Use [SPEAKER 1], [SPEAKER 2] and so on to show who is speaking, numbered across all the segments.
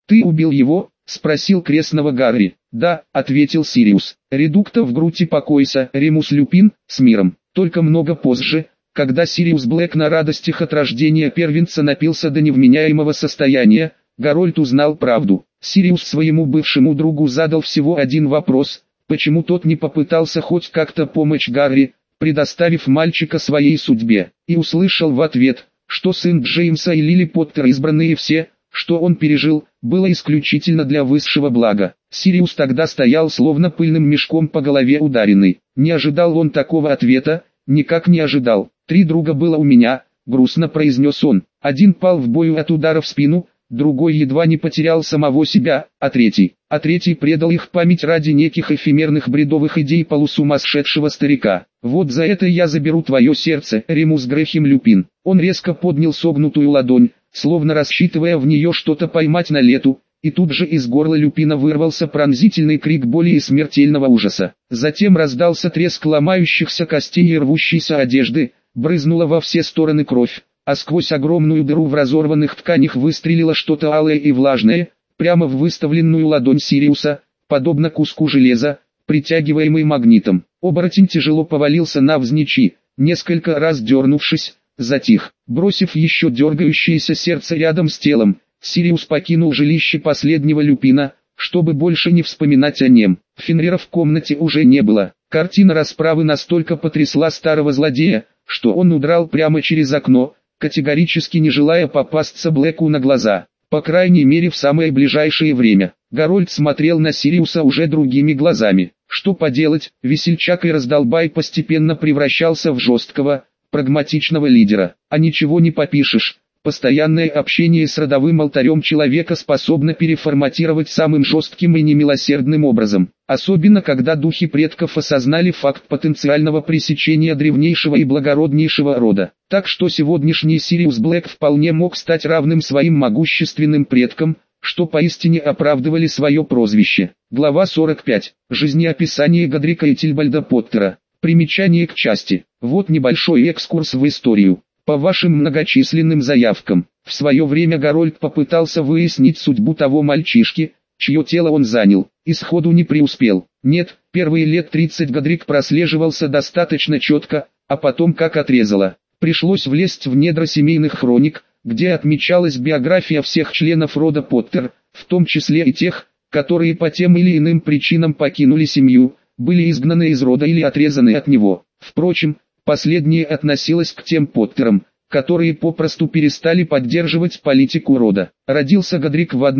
[SPEAKER 1] «Ты убил его?» — спросил крестного Гарри. «Да», — ответил Сириус. «Редукта в грудь и покойся, Ремус Люпин, с миром». Только много позже, когда Сириус Блэк на радостях от рождения первенца напился до невменяемого состояния, Гарольд узнал правду. Сириус своему бывшему другу задал всего один вопрос: почему тот не попытался хоть как-то помочь Гарри, предоставив мальчика своей судьбе, и услышал в ответ, что сын Джеймса и Лили Поттер, избранные все, что он пережил, было исключительно для высшего блага. Сириус тогда стоял словно пыльным мешком по голове ударенный. Не ожидал он такого ответа, никак не ожидал. 3 друга было у меня, грустно произнес он. Один пал в бою от удара в спину, другой едва не потерял самого себя, а третий предал их память ради неких эфемерных бредовых идей полусумасшедшего старика. Вот за это я заберу твое сердце, Ремус Грэхэм Люпин. Он резко поднял согнутую ладонь, словно рассчитывая в нее что-то поймать на лету, и тут же из горла Люпина вырвался пронзительный крик боли и смертельного ужаса. Затем раздался треск ломающихся костей и рвущейся одежды, брызнула во все стороны кровь, а сквозь огромную дыру в разорванных тканях выстрелило что-то алое и влажное, прямо в выставленную ладонь Сириуса, подобно куску железа, притягиваемый магнитом. Оборотень тяжело повалился навзничь и, несколько раз дернувшись, затих. Бросив еще дергающееся сердце рядом с телом, Сириус покинул жилище последнего Люпина, чтобы больше не вспоминать о нем. Фенрира в комнате уже не было. Картина расправы настолько потрясла старого злодея, что он удрал прямо через окно, категорически не желая попасться Блэку на глаза. По крайней мере в самое ближайшее время. Гарольд смотрел на Сириуса уже другими глазами. Что поделать, весельчак и раздолбай постепенно превращался в жесткого, прагматичного лидера. А ничего не попишешь. Постоянное общение с родовым алтарем человека способно переформатировать самым жестким и немилосердным образом. Особенно когда духи предков осознали факт потенциального пресечения древнейшего и благороднейшего рода. Так что сегодняшний Сириус Блэк вполне мог стать равным своим могущественным предкам, что поистине оправдывали свое прозвище. Глава 45. Жизнеописание Годрика и Тильбальда Поттера. Примечание к части. Вот небольшой экскурс в историю. По вашим многочисленным заявкам, в свое время Гарольд попытался выяснить судьбу того мальчишки, чье тело он занял, и сходу не преуспел. Нет, первые лет 30 Годрик прослеживался достаточно четко, а потом как отрезало. Пришлось влезть в недра семейных хроник, где отмечалась биография всех членов рода Поттер, в том числе и тех, которые по тем или иным причинам покинули семью, были изгнаны из рода или отрезаны от него. Впрочем, последнее относилось к тем Поттерам, которые попросту перестали поддерживать политику рода. Родился Годрик в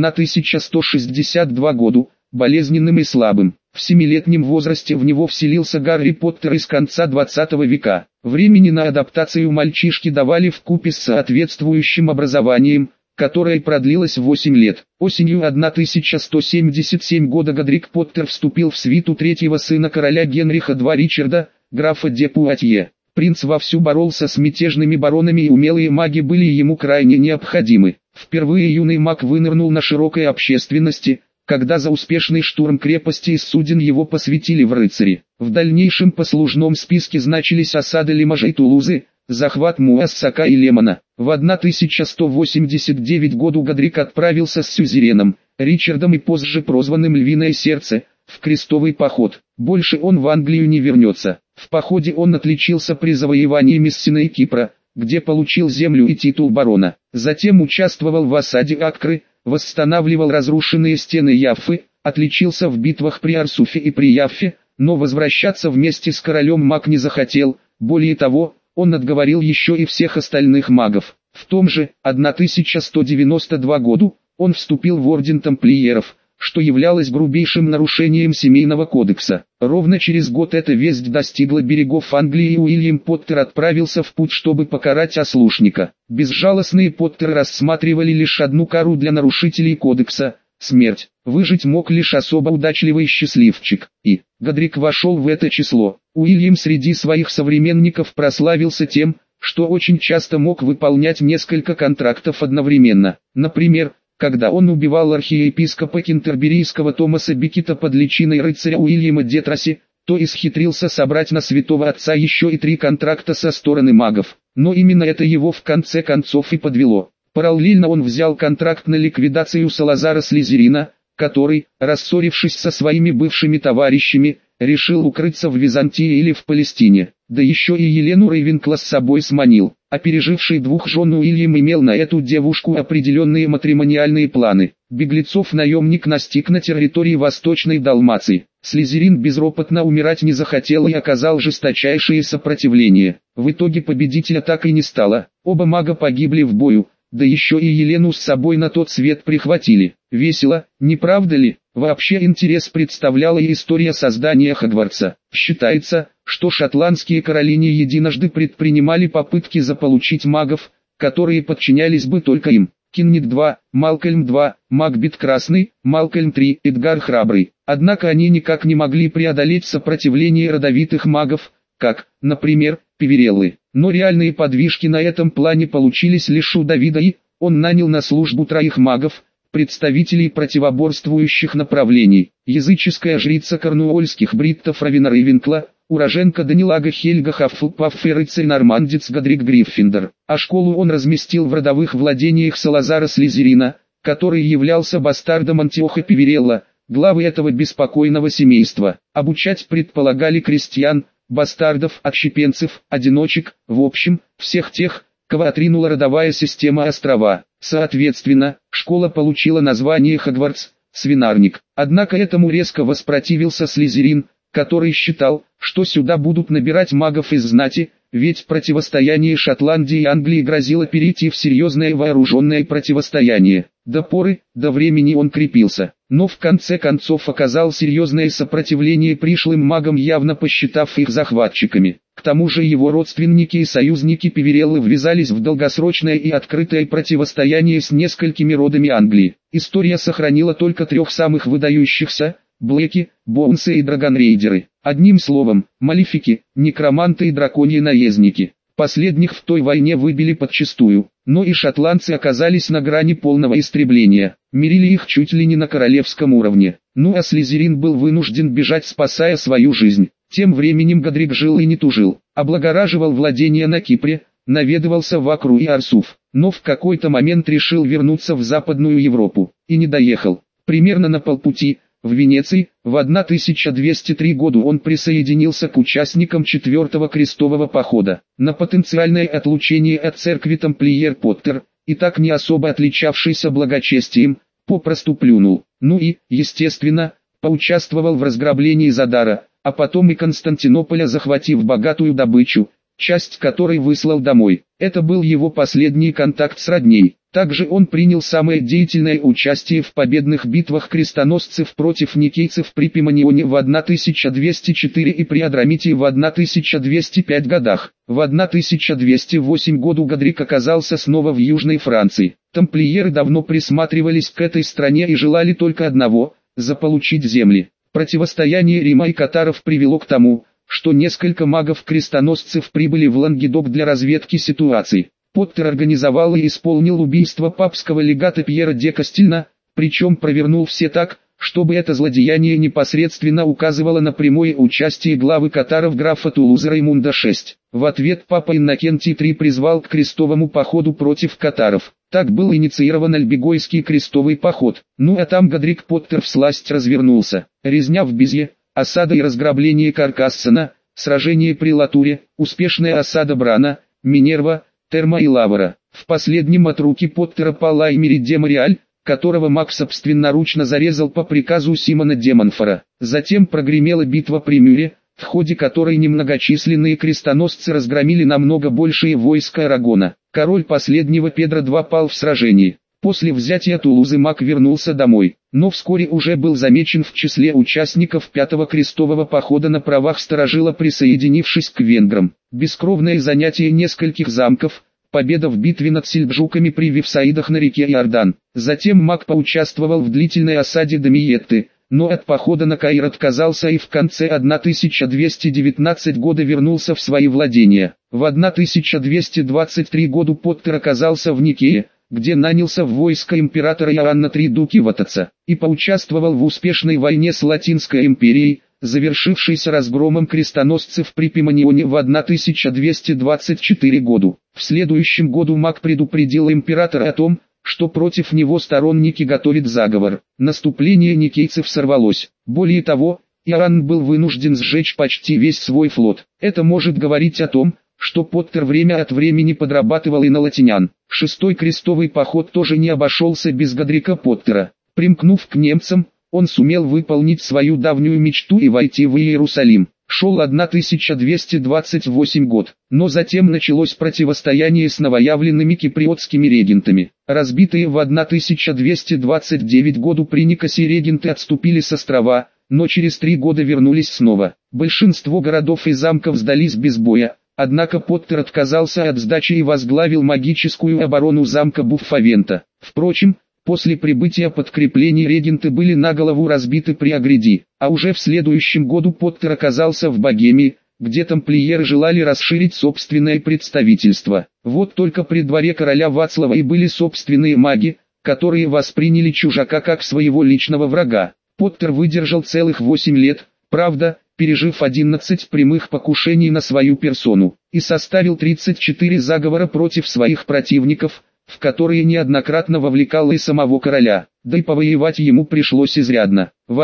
[SPEAKER 1] 1162 году, болезненным и слабым. В 7-летнем возрасте в него вселился Гарри Поттер из конца 20 века. Времени на адаптацию мальчишки давали вкупе с соответствующим образованием, которое продлилось 8 лет. Осенью 1177 года Годрик Поттер вступил в свиту третьего сына короля Генриха II Ричарда, графа де Пуатье. Принц вовсю боролся с мятежными баронами, и умелые маги были ему крайне необходимы. Впервые юный маг вынырнул на широкой общественности, когда за успешный штурм крепости из суден его посвятили в рыцари. В дальнейшем послужном списке значились осады Лимажа и Тулузы, захват Муассака и Лемона. В 1189 году Годрик отправился с сюзереном, Ричардом и позже прозванным Львиное Сердце, в крестовый поход. Больше он в Англию не вернется. В походе он отличился при завоевании Мессины и Кипра, где получил землю и титул барона. Затем участвовал в осаде Аккры, восстанавливал разрушенные стены Яффы, отличился в битвах при Арсуфе и при Яффе, но возвращаться вместе с королем маг не захотел. Более того, он отговорил еще и всех остальных магов. В том же 1192 году он вступил в орден тамплиеров, что являлось грубейшим нарушением семейного кодекса. Ровно через год эта весть достигла берегов Англии, и Уильям Поттер отправился в путь, чтобы покарать ослушника. Безжалостные Поттеры рассматривали лишь одну кару для нарушителей кодекса – смерть. Выжить мог лишь особо удачливый счастливчик, и Годрик вошел в это число. Уильям среди своих современников прославился тем, что очень часто мог выполнять несколько контрактов одновременно. Например, когда он убивал архиепископа кентерберийского Томаса Бикета под личиной рыцаря Уильяма Детраси, то исхитрился собрать на святого отца еще и 3 контракта со стороны магов. Но именно это его в конце концов и подвело. Параллельно он взял контракт на ликвидацию Салазара Слизерина, который, рассорившись со своими бывшими товарищами, решил укрыться в Византии или в Палестине. Да еще и Елену Рейвенкла с собой сманил. А переживший 2 жен Уильям имел на эту девушку определенные матримониальные планы. Беглецов-наемник настиг на территории Восточной Далмации. Слизерин безропотно умирать не захотел и оказал жесточайшее сопротивление. В итоге победителя так и не стало. Оба мага погибли в бою, да еще и Елену с собой на тот свет прихватили. Весело, не правда ли? Вообще интерес представляла и история создания Хогвартса. Считается, что шотландские короли не единожды предпринимали попытки заполучить магов, которые подчинялись бы только им. Киннит 2, Малкольм 2, Макбет Красный, Малкольм 3, Эдгар Храбрый. Однако они никак не могли преодолеть сопротивление родовитых магов, как, например, Пивереллы. Но реальные подвижки на этом плане получились лишь у Давида, и он нанял на службу 3 магов, представителей противоборствующих направлений. Языческая жрица корнуольских бриттов Равена Рейвенкла, уроженка Данилага Хельга Хаффлпафф и рыцарь-нормандец Годрик Гриффиндор. А школу он разместил в родовых владениях Салазара Слизерина, который являлся бастардом Антиоха Пиверелла, главы этого беспокойного семейства. Обучать предполагали крестьян, бастардов, отщепенцев, одиночек, в общем, всех тех, кого отринула родовая система острова. Соответственно, школа получила название Хогвартс, свинарник. Однако этому резко воспротивился Слизерин, который считал, что сюда будут набирать магов из знати, ведь противостояние Шотландии и Англии грозило перейти в серьезное вооруженное противостояние. До поры, до времени он крепился, но в конце концов оказал серьезное сопротивление пришлым магам, явно посчитав их захватчиками. К тому же его родственники и союзники Пивереллы ввязались в долгосрочное и открытое противостояние с несколькими родами Англии. История сохранила только 3 самых выдающихся – Блэки, Боунсы и Драгонрейдеры. Одним словом, малефики, некроманты и драконьи наездники. Последних в той войне выбили подчистую, но и шотландцы оказались на грани полного истребления. Мирили их чуть ли не на королевском уровне. Ну а Слизерин был вынужден бежать, спасая свою жизнь. Тем временем Годрик жил и не тужил, облагораживал владения на Кипре, наведывался в Акру и Арсуф, но в какой-то момент решил вернуться в Западную Европу, и не доехал. Примерно на полпути, в Венеции, в 1203 году он присоединился к участникам 4-го крестового похода. На потенциальное отлучение от церкви тамплиер Поттер, и так не особо отличавшийся благочестием, попросту плюнул. Ну и, естественно, поучаствовал в разграблении Задара, а потом и Константинополя, захватив богатую добычу, часть которой выслал домой. Это был его последний контакт с родней. Также он принял самое деятельное участие в победных битвах крестоносцев против никейцев при Пимонионе в 1204 и при Адрамите в 1205 годах. В 1208 году Годрик оказался снова в Южной Франции. Тамплиеры давно присматривались к этой стране и желали только одного – заполучить земли. Противостояние Рима и катаров привело к тому, что несколько магов-крестоносцев прибыли в Лангедок для разведки ситуации. Поттер организовал и исполнил убийство папского легата Пьера де Кастильна, причем провернул все так, чтобы это злодеяние непосредственно указывало на прямое участие главы катаров графа Тулуза Раймунда VI. В ответ папа Иннокентий III призвал к крестовому походу против катаров. Так был инициирован Альбегойский крестовый поход. Ну а там Годрик Поттер всласть развернулся. Резня в Безье, осада и разграбление Каркассена, сражение при Латуре, успешная осада Брана, Минерва, Терма и Лавра. В последнем от руки Поттера пал Аймери де Мориаль, которого маг собственноручно зарезал по приказу Симона де Монфора. Затем прогремела битва при Мюре, в ходе которой немногочисленные крестоносцы разгромили намного большие войска Арагона. Король последнего Педро II пал в сражении. После взятия Тулузы маг вернулся домой, но вскоре уже был замечен в числе участников 5-го крестового похода на правах старожила, присоединившись к венграм. Бескровное занятие нескольких замков, победа в битве над сельджуками при Вифсаидах на реке Иордан. Затем маг поучаствовал в длительной осаде Дамиетты, но от похода на Каир отказался и в конце 1219 года вернулся в свои владения. В 1223 году Поттер оказался в Никее, где нанялся в войско императора Иоанна III Дукиватаца, и поучаствовал в успешной войне с Латинской империей, завершившийся разгромом крестоносцев при Пиманионе в 1224 году. В следующем году маг предупредил императора о том, что против него сторонники готовят заговор. Наступление никейцев сорвалось. Более того, Иоанн был вынужден сжечь почти весь свой флот. Это может говорить о том, что Поттер время от времени подрабатывал и на латинян. Шестой крестовый поход тоже не обошелся без Годрика Поттера. Примкнув к немцам, он сумел выполнить свою давнюю мечту и войти в Иерусалим. Шел 1228 год, но затем началось противостояние с новоявленными киприотскими регентами. Разбитые в 1229 году при Никосе регенты отступили с острова, но через 3 года вернулись снова. Большинство городов и замков сдались без боя, однако Поттер отказался от сдачи и возглавил магическую оборону замка Буффавента. Впрочем, после прибытия подкреплений регенты были на голову разбиты при Агриди, а уже в следующем году Поттер оказался в Богемии, где тамплиеры желали расширить собственное представительство. Вот только при дворе короля Вацлава и были собственные маги, которые восприняли чужака как своего личного врага. Поттер выдержал целых 8 лет, правда, пережив 11 прямых покушений на свою персону, и составил 34 заговора против своих противников, в которые неоднократно вовлекал и самого короля, да и повоевать ему пришлось изрядно. В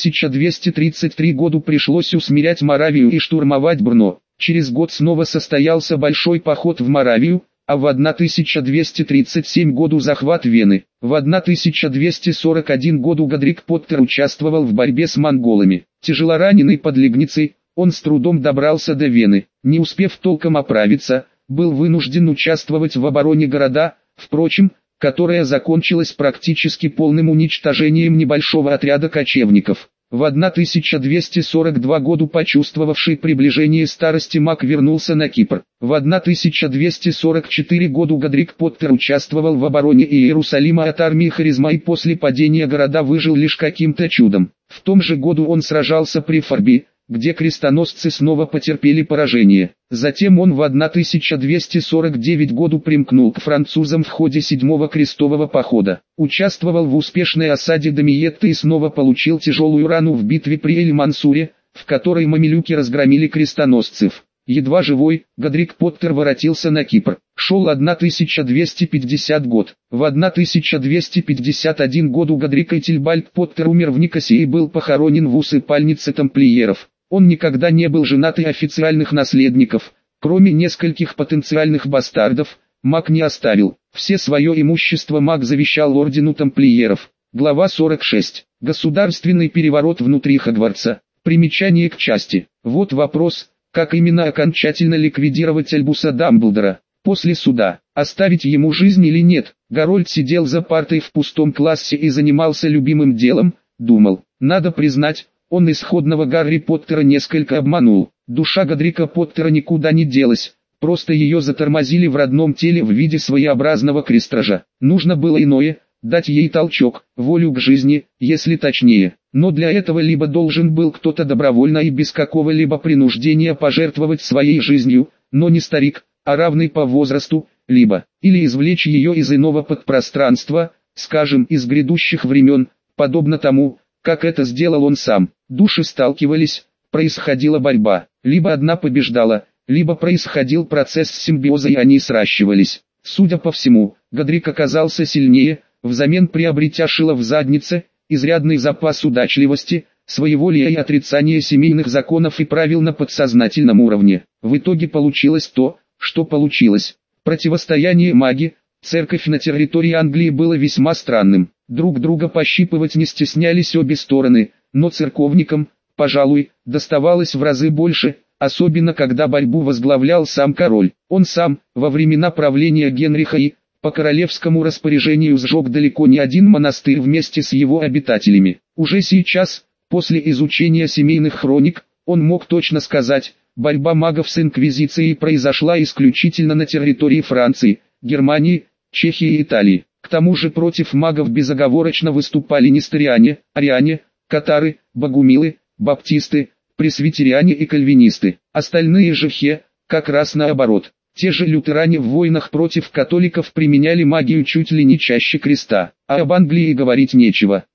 [SPEAKER 1] 1233 году пришлось усмирять Моравию и штурмовать Брно. Через год снова состоялся большой поход в Моравию, а в 1237 году захват Вены. В 1241 году Годрик Поттер участвовал в борьбе с монголами. Тяжелораненый под Лигницей, он с трудом добрался до Вены. Не успев толком оправиться, был вынужден участвовать в обороне города, впрочем, которая закончилась практически полным уничтожением небольшого отряда кочевников. В 1242 году почувствовавший приближение старости маг вернулся на Кипр. В 1244 году Годрик Поттер участвовал в обороне Иерусалима от армии Харизма и после падения города выжил лишь каким-то чудом. В том же году он сражался при Форби, где крестоносцы снова потерпели поражение. Затем он в 1249 году примкнул к французам в ходе 7-го крестового похода. Участвовал в успешной осаде Дамиетты и снова получил тяжелую рану в битве при Эль-Мансуре, в которой мамилюки разгромили крестоносцев. Едва живой, Годрик Поттер воротился на Кипр. Шел 1250 год. В 1251 году Годрик Этельбальд Поттер умер в Никосе и был похоронен в усыпальнице тамплиеров. Он никогда не был женат и официальных наследников, кроме нескольких потенциальных бастардов, маг не оставил. Все свое имущество маг завещал ордену тамплиеров. Глава 46. Государственный переворот внутри Хогвартса. Примечание к части. Вот вопрос, как именно окончательно ликвидировать Альбуса Дамблдора. После суда, оставить ему жизнь или нет, Гарольд сидел за партой в пустом классе и занимался любимым делом, думал. Надо признать, он исходного Гарри Поттера несколько обманул. Душа Годрика Поттера никуда не делась, просто ее затормозили в родном теле в виде своеобразного крестража. Нужно было иное, дать ей толчок, волю к жизни, если точнее. Но для этого либо должен был кто-то добровольно и без какого-либо принуждения пожертвовать своей жизнью, но не старик, а равный по возрасту, либо, или извлечь ее из иного подпространства, скажем, из грядущих времен, подобно тому, как это сделал он сам. Души сталкивались, происходила борьба, либо одна побеждала, либо происходил процесс симбиоза и они сращивались. Судя по всему, Годрик оказался сильнее, взамен приобретя шило в заднице, изрядный запас удачливости, своеволия и отрицания семейных законов и правил на подсознательном уровне. В итоге получилось то, что получилось. Противостояние маги, церковь на территории Англии было весьма странным. Друг друга пощипывать не стеснялись обе стороны, но церковникам, пожалуй, доставалось в разы больше, особенно когда борьбу возглавлял сам король. Он сам, во времена правления Генриха и, по королевскому распоряжению сжег далеко не один монастырь вместе с его обитателями. Уже сейчас, после изучения семейных хроник, он мог точно сказать, борьба магов с инквизицией произошла исключительно на территории Франции, Германии, Чехии и Италии. К тому же против магов безоговорочно выступали несториане, ариане, катары, богумилы, баптисты, пресвитериане и кальвинисты. Остальные же как раз наоборот. Те же лютеране в войнах против католиков применяли магию чуть ли не чаще креста. А об Англии говорить нечего. Тут,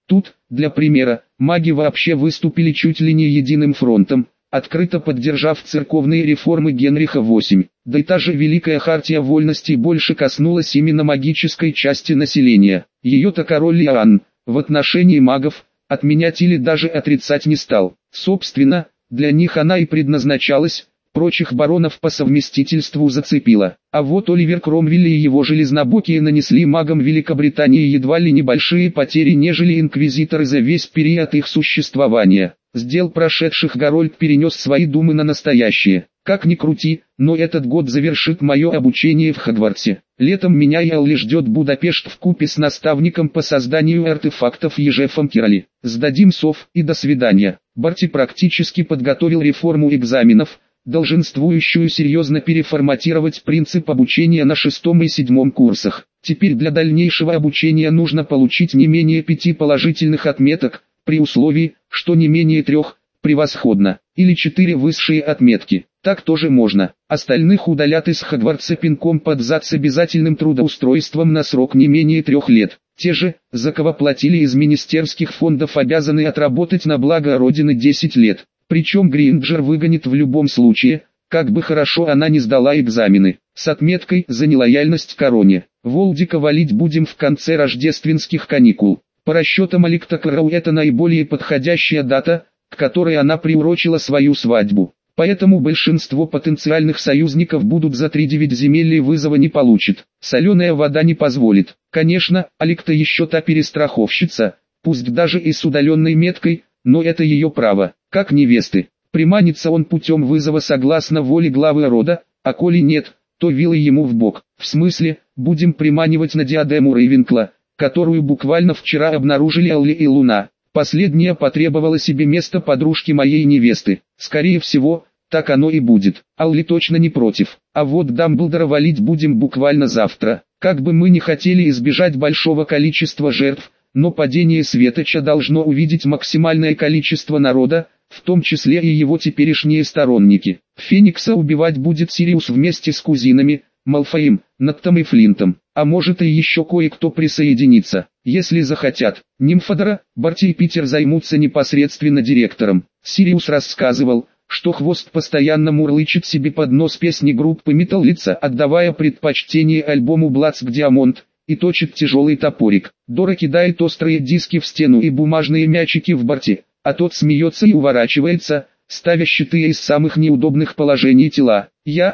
[SPEAKER 1] Для примера, маги вообще выступили чуть ли не единым фронтом, открыто поддержав церковные реформы Генриха VIII. Да и та же Великая Хартия Вольностей больше коснулась именно магической части населения. Ее-то король Иоанн, в отношении магов, отменять или даже отрицать не стал. Собственно, для них она и предназначалась, прочих баронов по совместительству зацепила. А вот Оливер Кромвель и его железнобокие нанесли магам Великобритании едва ли небольшие потери, нежели инквизиторы за весь период их существования. С дел прошедших Гарольд перенес свои думы на настоящее. Как ни крути, но этот год завершит мое обучение в Хогвартсе. Летом меня и Алли ждет Будапешт вкупе с наставником по созданию артефактов Ежефом Кирали. Сдадим сов и до свидания. Барти практически подготовил реформу экзаменов, долженствующую серьезно переформатировать принцип обучения на 6 и 7 курсах. Теперь для дальнейшего обучения нужно получить не менее 5 положительных отметок, при условии, что не менее 3 – превосходно, или 4 высшие отметки. Так тоже можно. Остальных удалят из Хогвартса пинком под зад с обязательным трудоустройством на срок не менее 3 лет. Те же, за кого платили из министерских фондов, обязаны отработать на благо Родины 10 лет. Причем Гринджер выгонит в любом случае, как бы хорошо она ни сдала экзамены, с отметкой за нелояльность короне. Волдика валить будем в конце рождественских каникул. По расчетам Аликта Кроу это наиболее подходящая дата, к которой она приурочила свою свадьбу. Поэтому большинство потенциальных союзников будут за 3-9 земель и вызова не получит. Соленая вода не позволит. Конечно, Аликта еще та перестраховщица, пусть даже и с удаленной меткой, но это ее право, как невесты. Приманится он путем вызова согласно воле главы рода, а коли нет, то вилой ему в бок. В смысле, будем приманивать на диадему Рейвенкла, которую буквально вчера обнаружили Алли и Луна. Последняя потребовала себе место подружки моей невесты. Скорее всего, так оно и будет. Алли точно не против. А вот Дамблдора валить будем буквально завтра. Как бы мы ни хотели избежать большого количества жертв, но падение Светоча должно увидеть максимальное количество народа, в том числе и его теперешние сторонники. Феникса убивать будет Сириус вместе с кузинами, Малфоем, Наттом и Флинтом, а может и еще кое-кто присоединится, если захотят. Нимфодора, Барти и Питер займутся непосредственно директором. Сириус рассказывал, что Хвост постоянно мурлычет себе под нос песни группы Металлица, отдавая предпочтение альбому Bloods Diamond, и точит тяжелый топорик. Дора кидает острые диски в стену и бумажные мячики в Барти, а тот смеется и уворачивается, ставя щиты из самых неудобных положений тела.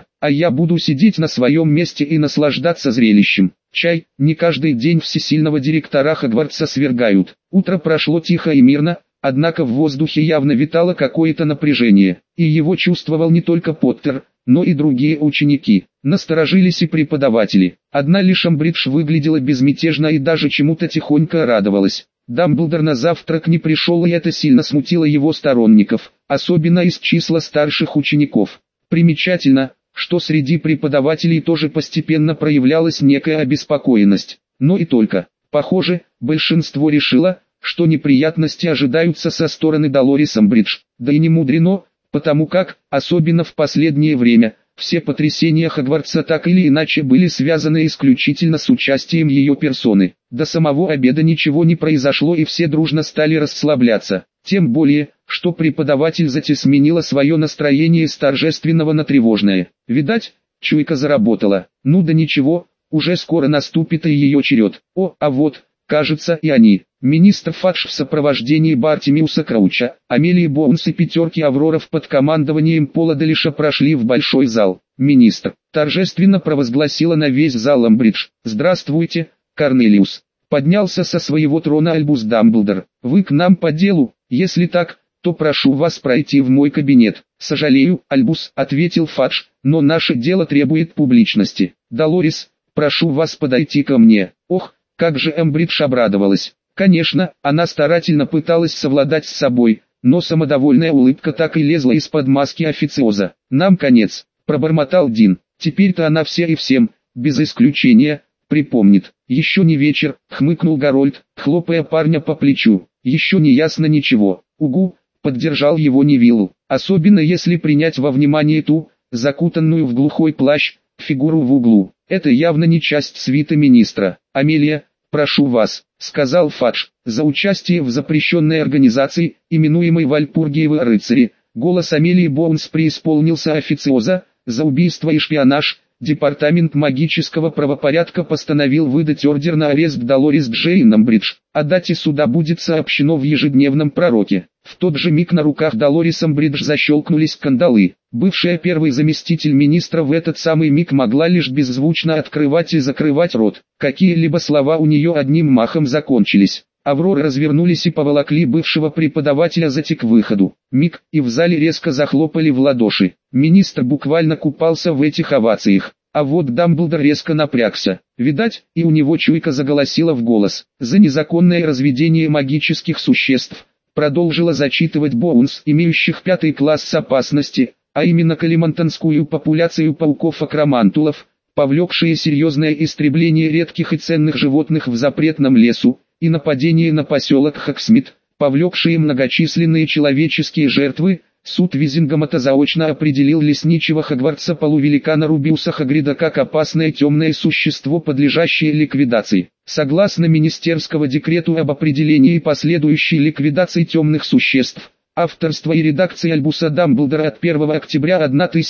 [SPEAKER 1] Я буду сидеть на своем месте и наслаждаться зрелищем. Чай, не каждый день всесильного директора Хогвартса свергают. Утро прошло тихо и мирно, однако в воздухе явно витало какое-то напряжение, и его чувствовал не только Поттер, но и другие ученики. Насторожились и преподаватели. Одна лишь Амбридж выглядела безмятежно и даже чему-то тихонько радовалась. Дамблдор на завтрак не пришел, и это сильно смутило его сторонников, особенно из числа старших учеников. Примечательно, что среди преподавателей тоже постепенно проявлялась некая обеспокоенность. Но и только. Похоже, большинство решило, что неприятности ожидаются со стороны Долорес Амбридж. Да и не мудрено, потому как, особенно в последнее время, все потрясения Хогвартса так или иначе были связаны исключительно с участием ее персоны. До самого обеда ничего не произошло, и все дружно стали расслабляться. Тем более, что преподаватель затем сменила свое настроение с торжественного на тревожное. Видать, чуйка заработала. Ну да ничего, уже скоро наступит и ее черед. А вот, кажется, и они. Министр Фадж в сопровождении Бартимиуса Крауча, Амелии Боунс и пятерки Авроров под командованием Пола Делиша прошли в большой зал. Министр торжественно провозгласила на весь зал Амбридж: «Здравствуйте, Корнелиус!» Поднялся со своего трона Альбус Дамблдор. «Вы к нам по делу? Если так, то прошу вас пройти в мой кабинет». «Сожалею, Альбус», — ответил Фадж, — «но наше дело требует публичности. Долорес, прошу вас подойти ко мне». Ох, как же Амбридж обрадовалась. Конечно, она старательно пыталась совладать с собой, но самодовольная улыбка так и лезла из-под маски официоза. «Нам конец», — пробормотал Дин. «Теперь-то она все и всем, без исключения, припомнит». «Еще не вечер», — хмыкнул Гарольд, хлопая парня по плечу. «Еще не ясно ничего». «Угу», — поддержал его Невилл. «Особенно если принять во внимание ту, закутанную в глухой плащ, фигуру в углу. Это явно не часть свиты министра. Амелия, прошу вас». сказал Фадж, за участие в запрещенной организации, именуемой Вальпургиевы рыцари. Голос Амелии Боунс преисполнился официоза, за убийство и шпионаж. Департамент магического правопорядка постановил выдать ордер на арест Долорис Джейнамбридж. О дате суда будет сообщено в ежедневном пророке. В тот же миг на руках Долорис Амбридж защелкнулись кандалы. Бывшая первый заместитель министра в этот самый миг могла лишь беззвучно открывать и закрывать рот. Какие-либо слова у нее одним махом закончились. Авроры развернулись и поволокли бывшего преподавателя к выходу. Миг, и в зале резко захлопали в ладоши. Министр буквально купался в этих овациях. А вот Дамблдор резко напрягся. Видать, и у него чуйка заголосила в голос. За незаконное разведение магических существ. Продолжила зачитывать Боунс, имеющих 5 класс опасности, а именно калимантонскую популяцию пауков-акромантулов, повлекшие серьезное истребление редких и ценных животных в запретном лесу, и нападение на поселок Хоксмит, повлекшие многочисленные человеческие жертвы. Суд Визингамата заочно определил лесничего Хогвартса полувеликана Рубиуса Хагрида как опасное темное существо, подлежащее ликвидации. Согласно министерскому декрету об определении и последующей ликвидации темных существ, авторство и редакция Альбуса Дамблдора от 1 октября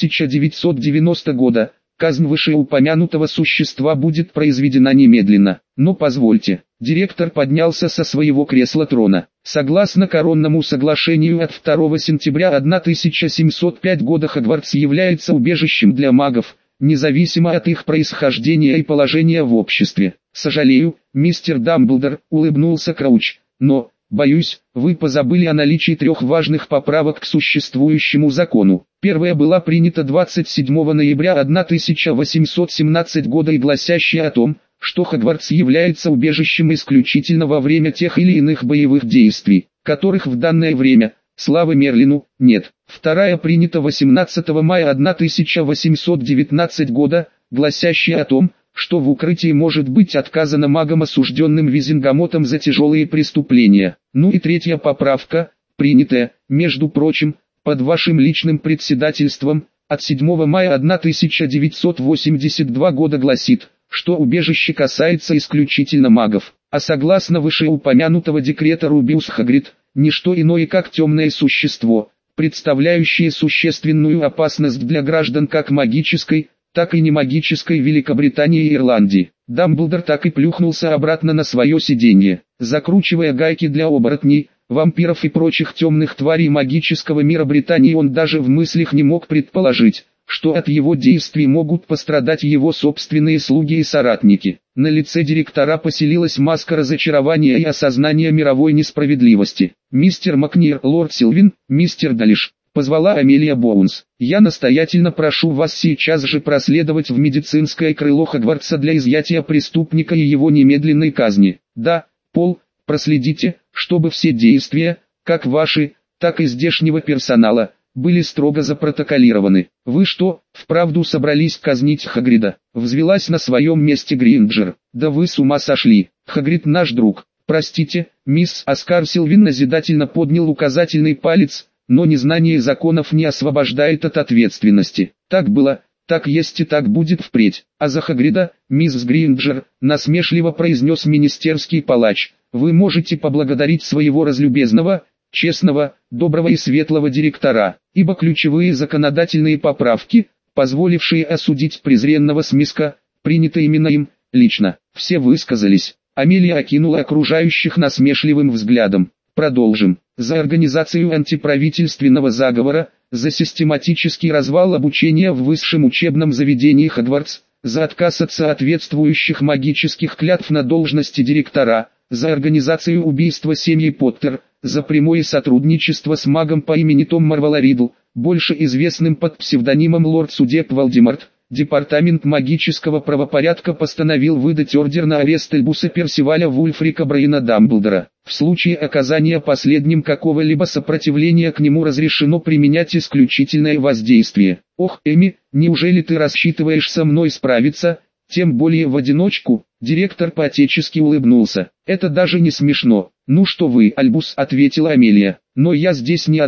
[SPEAKER 1] 1990 года, казнь вышеупомянутого существа будет произведена немедленно. Но позвольте. Директор поднялся со своего кресла трона. Согласно коронному соглашению от 2 сентября 1705 года Хогвартс является убежищем для магов, независимо от их происхождения и положения в обществе. Сожалею, мистер Дамблдор, улыбнулся Крауч, но, боюсь, вы позабыли о наличии 3 важных поправок к существующему закону. Первая была принята 27 ноября 1817 года и гласящая о том, что Хогвартс является убежищем исключительно во время тех или иных боевых действий, которых в данное время, славы Мерлину, нет. Вторая принята 18 мая 1819 года, гласящая о том, что в укрытии может быть отказано магам, осужденным Визингамотом за тяжелые преступления. Ну и третья поправка, принятая, между прочим, под вашим личным председательством, от 7 мая 1982 года гласит, что убежище касается исключительно магов, а согласно вышеупомянутого декрета Рубиус Хагрид, ничто иное как темное существо, представляющее существенную опасность для граждан как магической, так и немагической Великобритании и Ирландии. Дамблдор так и плюхнулся обратно на свое сиденье, закручивая гайки для оборотней, вампиров и прочих темных тварей магического мира Британии. Он даже в мыслях не мог предположить, что от его действий могут пострадать его собственные слуги и соратники. На лице директора поселилась маска разочарования и осознания мировой несправедливости. «Мистер Макнир, лорд Силвин, мистер Далиш», — позвала Амелия Боунс, — «я настоятельно прошу вас сейчас же проследовать в медицинское крыло Хогвартса для изъятия преступника и его немедленной казни. Да, Пол, проследите, чтобы все действия, как ваши, так и здешнего персонала, были строго запротоколированы». «Вы что, вправду собрались казнить Хагрида?» — взвелась на своем месте Гринджер. «Да вы с ума сошли, Хагрид наш друг». «Простите, мисс Оскар», Силвин назидательно поднял указательный палец, но незнание законов не освобождает от ответственности. «Так было, так есть и так будет впредь. А за Хагрида, мисс Гринджер», насмешливо произнес министерский палач, «вы можете поблагодарить своего разлюбезного, честного, доброго и светлого директора, ибо ключевые законодательные поправки, позволившие осудить презренного Смиска, приняты именно им, лично». Все высказались. Амелия окинула окружающих насмешливым взглядом. «Продолжим. За организацию антиправительственного заговора, за систематический развал обучения в высшем учебном заведении Хогвартс, за отказ от соответствующих магических клятв на должности директора, за организацию убийства семьи Поттер, за прямое сотрудничество с магом по имени Том Марвол Ридл, больше известным под псевдонимом Лорд Судеб Волдеморт, Департамент магического правопорядка постановил выдать ордер на арест Альбуса Персиваля Вульфрика Брайана Дамблдора. В случае оказания последним какого-либо сопротивления к нему разрешено применять исключительное воздействие. «Ох, Эми, неужели ты рассчитываешь со мной справиться, тем более в одиночку?» Директор по-отечески улыбнулся. «Это даже не смешно». «Ну что вы, Альбус», — ответила Амелия, — «но я здесь не одна.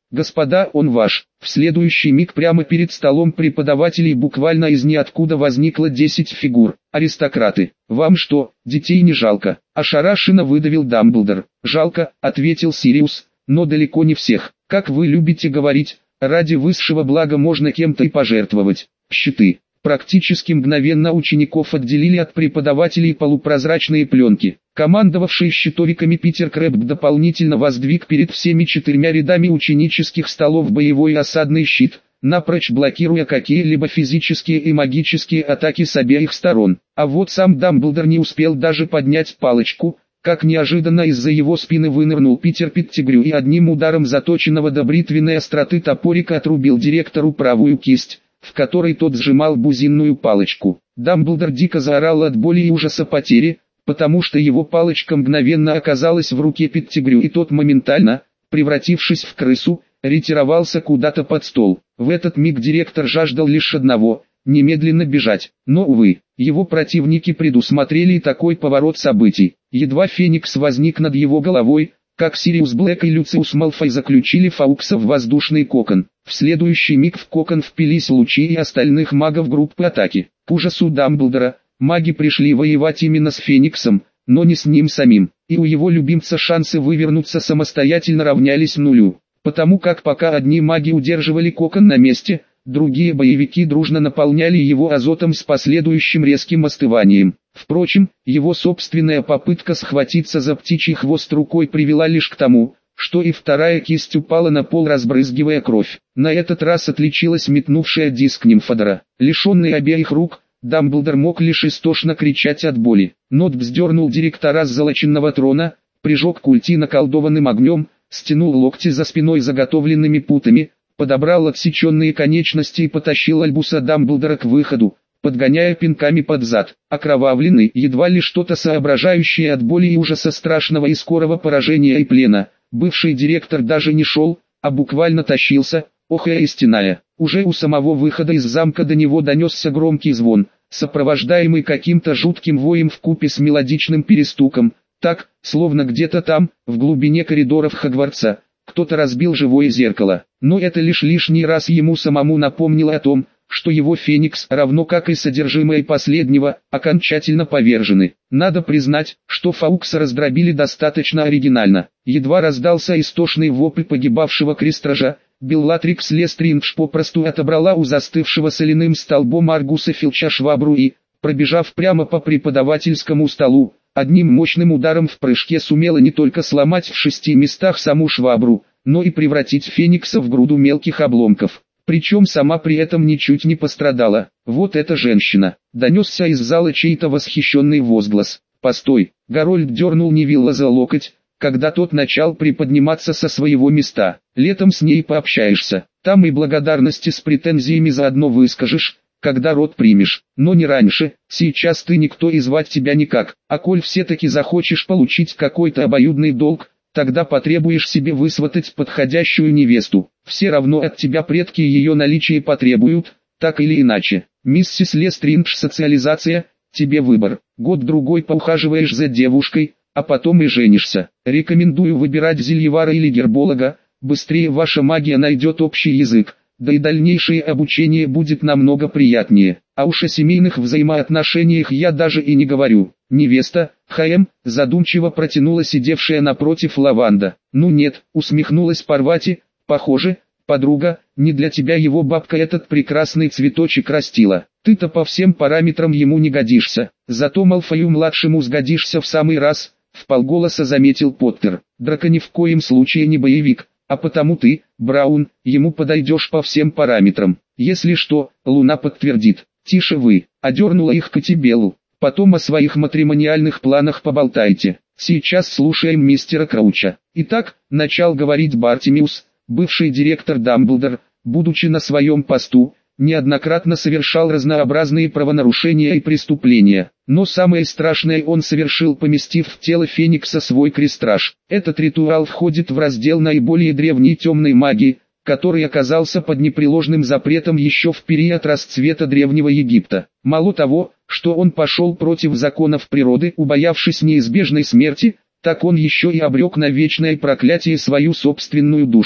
[SPEAKER 1] «Господа, он ваш». В следующий миг прямо перед столом преподавателей буквально из ниоткуда возникло 10 фигур. «Аристократы, вам что, детей не жалко?» Ошарашенно выдавил Дамблдор. «Жалко», — ответил Сириус, — «но далеко не всех. Как вы любите говорить, ради высшего блага можно кем-то и пожертвовать». Щиты. Практически мгновенно учеников отделили от преподавателей полупрозрачные пленки. Командовавший щитовиками Питер Крэбб дополнительно воздвиг перед всеми 4 рядами ученических столов боевой осадный щит, напрочь блокируя какие-либо физические и магические атаки с обеих сторон. А вот сам Дамблдор не успел даже поднять палочку, как неожиданно из-за его спины вынырнул Питер Петтигрю и одним ударом заточенного до бритвенной остроты топорика отрубил директору правую кисть, в которой тот сжимал бузинную палочку. Дамблдор дико заорал от боли и ужаса потери, потому что его палочка мгновенно оказалась в руке Петтигрю, и тот моментально, превратившись в крысу, ретировался куда-то под стол. В этот миг директор жаждал лишь одного – немедленно бежать. Но, увы, его противники предусмотрели и такой поворот событий. Едва Феникс возник над его головой, как Сириус Блэк и Люциус Малфой заключили Фаукса в воздушный кокон. В следующий миг в кокон впились лучи и остальных магов группы атаки. К ужасу Дамблдора, маги пришли воевать именно с Фениксом, но не с ним самим, и у его любимца шансы вывернуться самостоятельно равнялись нулю, потому как пока одни маги удерживали кокон на месте, другие боевики дружно наполняли его азотом с последующим резким остыванием. Впрочем, его собственная попытка схватиться за птичий хвост рукой привела лишь к тому, что и вторая кисть упала на пол, разбрызгивая кровь. На этот раз отличилась метнувшая диск Нимфодора. Лишенный обеих рук, Дамблдор мог лишь истошно кричать от боли. Нот вздернул директора с золоченного трона, прижег культи наколдованным огнем, стянул локти за спиной заготовленными путами, подобрал отсеченные конечности и потащил Альбуса Дамблдора к выходу, подгоняя пинками под зад. Окровавленный, едва ли что-то соображающий от боли и ужаса страшного и скорого поражения и плена, бывший директор даже не шел, а буквально тащился, охая и стеная. Уже у самого выхода из замка до него донесся громкий звон, сопровождаемый каким-то жутким воем вкупе с мелодичным перестуком, так, словно где-то там, в глубине коридоров Хогвартса, кто-то разбил живое зеркало. Но это лишь лишний раз ему самому напомнило о том, что его Феникс, равно как и содержимое последнего, окончательно повержены. Надо признать, что Фаукса раздробили достаточно оригинально. Едва раздался истошный вопль погибавшего крестража, Беллатрикс Лестриндж попросту отобрала у застывшего соляным столбом Аргуса Филча швабру и, пробежав прямо по преподавательскому столу, одним мощным ударом в прыжке сумела не только сломать в 6 местах саму швабру, но и превратить Феникса в груду мелких обломков. Причем сама при этом ничуть не пострадала. «Вот эта женщина!» — донесся из зала чей-то восхищенный возглас. «Постой!» — Гарольд дернул Невилла за локоть, когда тот начал приподниматься со своего места. «Летом с ней пообщаешься, там и благодарности с претензиями заодно выскажешь, когда род примешь, но не раньше. Сейчас ты никто и звать тебя никак, а коль все-таки захочешь получить какой-то обоюдный долг, тогда потребуешь себе высватать подходящую невесту. Все равно от тебя предки ее наличие потребуют, так или иначе. Миссис Лестриндж, социализация, тебе выбор. Год-другой поухаживаешь за девушкой, а потом и женишься. Рекомендую выбирать зельевара или герболога, быстрее ваша магия найдет общий язык, да и дальнейшее обучение будет намного приятнее. А уж о семейных взаимоотношениях я даже и не говорю. Невеста, задумчиво протянула сидевшая напротив Лаванда. Ну нет, усмехнулась Парвати, похоже, подруга, не для тебя его бабка этот прекрасный цветочек растила. Ты-то по всем параметрам ему не годишься, зато Малфою-младшему сгодишься в самый раз, вполголоса заметил Поттер. Драко ни в коем случае не боевик, а потому ты, Браун, ему подойдешь по всем параметрам. Если что, Луна подтвердит. Тише вы, одернула их Катибеллу. Потом о своих матримониальных планах поболтайте. Сейчас слушаем мистера Крауча. Итак, начал говорить Бартимиус, бывший директор Дамблдор, будучи на своем посту, неоднократно совершал разнообразные правонарушения и преступления. Но самое страшное он совершил, поместив в тело Феникса свой крестраж. Этот ритуал входит в раздел наиболее древней темной магии, который оказался под непреложным запретом еще в период расцвета Древнего Египта. Мало того, что он пошел против законов природы, убоявшись неизбежной смерти, так он еще и обрек на вечное проклятие свою собственную душу.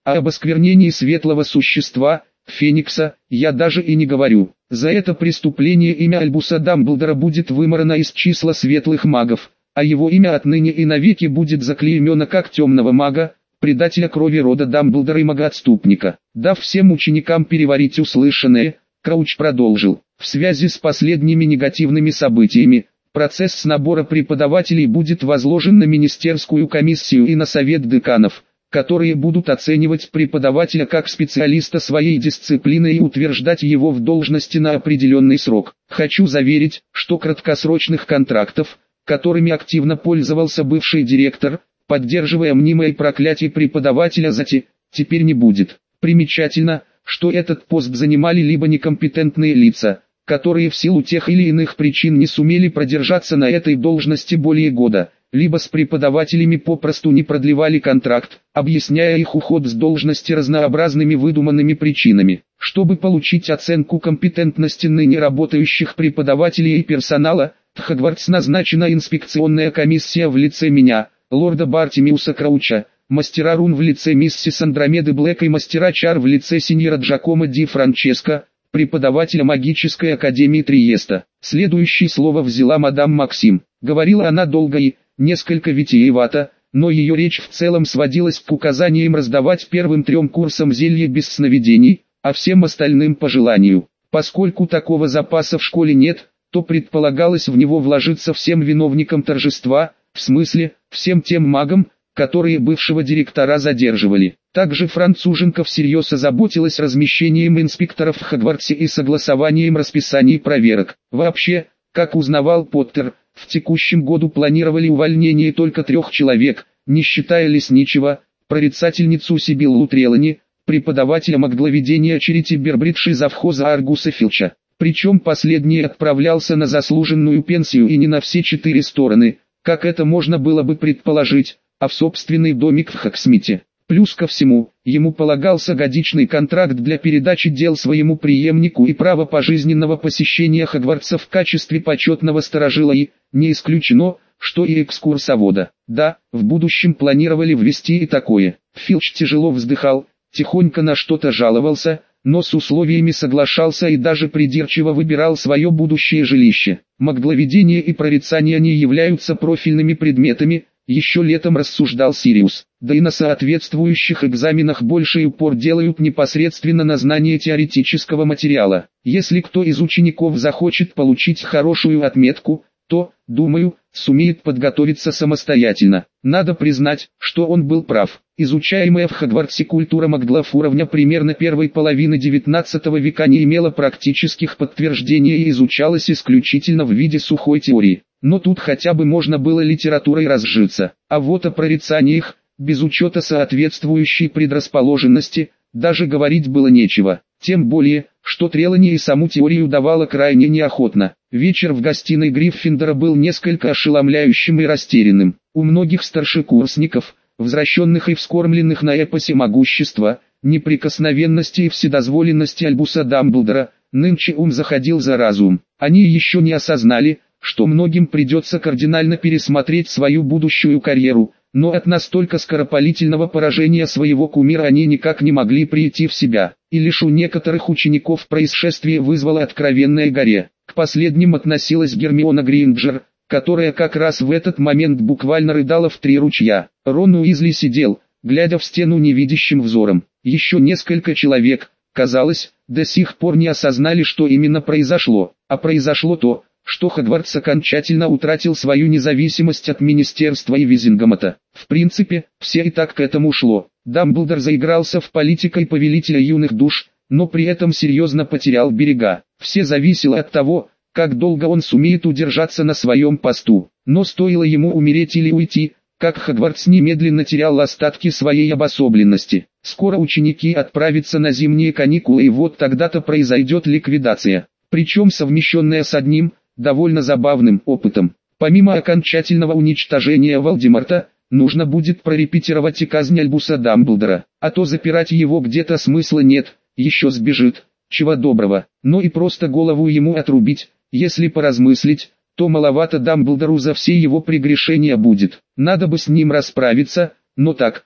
[SPEAKER 1] А об осквернении светлого существа, Феникса, я даже и не говорю. За это преступление имя Альбуса Дамблдора будет вымарано из числа светлых магов, а его имя отныне и навеки будет заклеймено как темного мага, предателя крови рода Дамблдора и мага-отступника. Дав всем ученикам переварить услышанное, Крауч продолжил. В связи с последними негативными событиями, процесс набора преподавателей будет возложен на министерскую комиссию и на совет деканов, которые будут оценивать преподавателя как специалиста своей дисциплины и утверждать его в должности на определенный срок. Хочу заверить, что краткосрочных контрактов, которыми активно пользовался бывший директор, поддерживая мнимое проклятие преподавателя теперь не будет. Примечательно, что этот пост занимали либо некомпетентные лица, которые в силу тех или иных причин не сумели продержаться на этой должности более года, либо с преподавателями попросту не продлевали контракт, объясняя их уход с должности разнообразными выдуманными причинами. Чтобы получить оценку компетентности ныне работающих преподавателей и персонала, в Хогвартс назначена инспекционная комиссия в лице меня, лорда Бартимиуса Крауча, мастера рун в лице миссис Андромеды Блэк и мастера чар в лице сеньора Джакомо Ди Франческо, преподавателя магической академии Триеста. Следующее слово взяла мадам Максим. Говорила она долго и несколько витиевато, но ее речь в целом сводилась к указаниям раздавать первым 3 курсам зелья без сновидений, а всем остальным по желанию. Поскольку такого запаса в школе нет, то предполагалось в него вложиться всем виновникам торжества, в смысле, всем тем магам, которые бывшего директора задерживали. Также француженка всерьез озаботилась размещением инспекторов в Хогвартсе и согласованием расписаний проверок. Вообще, как узнавал Поттер, в текущем году планировали увольнение только 3 человек, не считая лесничего, прорицательницу Сибиллу Трелани, преподавателя магловедения Черити Бербридж и завхоза Аргуса Филча. Причем последний отправлялся на заслуженную пенсию и не на все 4 стороны, как это можно было бы предположить, а в собственный домик в Хоксмите. Плюс ко всему, ему полагался годичный контракт для передачи дел своему преемнику и право пожизненного посещения Хогвартса в качестве почетного сторожила и, не исключено, что и экскурсовода. Да, в будущем планировали ввести и такое. Филч тяжело вздыхал, тихонько на что-то жаловался, но с условиями соглашался и даже придирчиво выбирал свое будущее жилище. Магловедение и прорицание не являются профильными предметами, еще летом рассуждал Сириус, да и на соответствующих экзаменах больший упор делают непосредственно на знание теоретического материала. Если кто из учеников захочет получить хорошую отметку, то, думаю, сумеет подготовиться самостоятельно. Надо признать, что он был прав. Изучаемая в Хогвартсе культура маглов уровня примерно первой половины XIX века не имела практических подтверждений и изучалась исключительно в виде сухой теории. Но тут хотя бы можно было литературой разжиться. А вот о прорицаниях, без учета соответствующей предрасположенности, даже говорить было нечего. Тем более, что Трелани и саму теорию давала крайне неохотно. Вечер в гостиной Гриффиндора был несколько ошеломляющим и растерянным. У многих старшекурсников, возвращенных и вскормленных на эпосе могущества, неприкосновенности и вседозволенности Альбуса Дамблдора, нынче ум заходил за разум. Они еще не осознали, что многим придется кардинально пересмотреть свою будущую карьеру, но от настолько скоропалительного поражения своего кумира они никак не могли прийти в себя. И лишь у некоторых учеников происшествие вызвало откровенное горе. К последним относилась Гермиона Грейнджер, которая как раз в этот момент буквально рыдала в 3 ручья. Рон Уизли сидел, глядя в стену невидящим взором. Еще несколько человек, казалось, до сих пор не осознали, что именно произошло. А произошло то, что Хогвартс окончательно утратил свою независимость от Министерства и Визингомота. В принципе, все и так к этому шло. Дамблдор заигрался в политикой повелителя юных душ, но при этом серьезно потерял берега. Все зависело от того, как долго он сумеет удержаться на своем посту. Но стоило ему умереть или уйти, как Хогвартс немедленно терял остатки своей обособленности. Скоро ученики отправятся на зимние каникулы, и вот тогда-то произойдет ликвидация. Причем совмещенная с одним, довольно забавным опытом. Помимо окончательного уничтожения Волдеморта, нужно будет прорепетировать и казнь Альбуса Дамблдора, а то запирать его где-то смысла нет, еще сбежит, чего доброго. Но и просто голову ему отрубить, если поразмыслить, то маловато Дамблдору за все его прегрешения будет. Надо бы с ним расправиться, но так,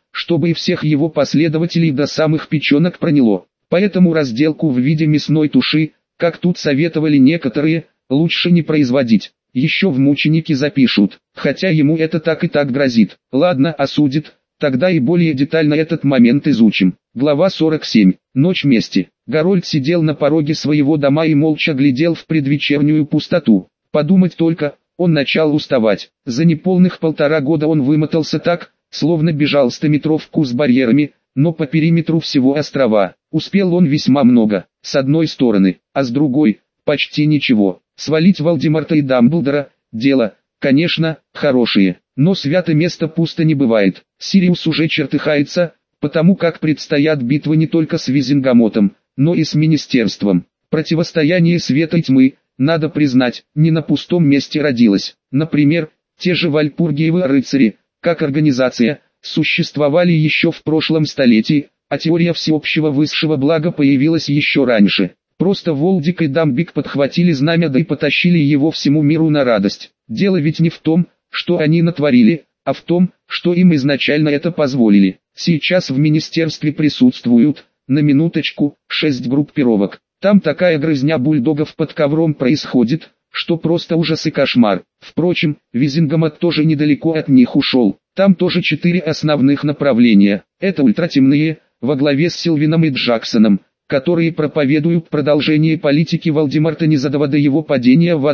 [SPEAKER 1] чтобы и всех его последователей до самых печенок проняло. Поэтому разделку в виде мясной туши, как тут советовали некоторые, лучше не производить. Еще в мученики запишут, хотя ему это так и так грозит. Ладно, осудит, тогда и более детально этот момент изучим. Глава 47. Ночь мести. Гарольд сидел на пороге своего дома и молча глядел в предвечернюю пустоту. Подумать только, он начал уставать. За неполных 1,5 года он вымотался так, словно бежал 100-метровку с барьерами, но по периметру всего острова. Успел он весьма много, с одной стороны, а с другой – почти ничего. Свалить Волдеморта и Дамблдора – дело, конечно, хорошее, но свято место пусто не бывает. Сириус уже чертыхается, потому как предстоят битвы не только с Визенгамотом, но и с Министерством. Противостояние света и тьмы, надо признать, не на пустом месте родилось. Например, те же Вальпургиевы рыцари, как организация, существовали еще в прошлом столетии, а теория всеобщего высшего блага появилась еще раньше. Просто Волдик и Дамбик подхватили знамя да и потащили его всему миру на радость. Дело ведь не в том, что они натворили, а в том, что им изначально это позволили. Сейчас в министерстве присутствуют, на минуточку, 6 группировок. Там такая грызня бульдогов под ковром происходит, что просто ужас и кошмар. Впрочем, Визенгамот тоже недалеко от них ушел. Там тоже 4 основных направления. Это ультратемные, во главе с Сильвином и Джексоном, которые проповедуют продолжение политики Волдеморта незадолго до его падения в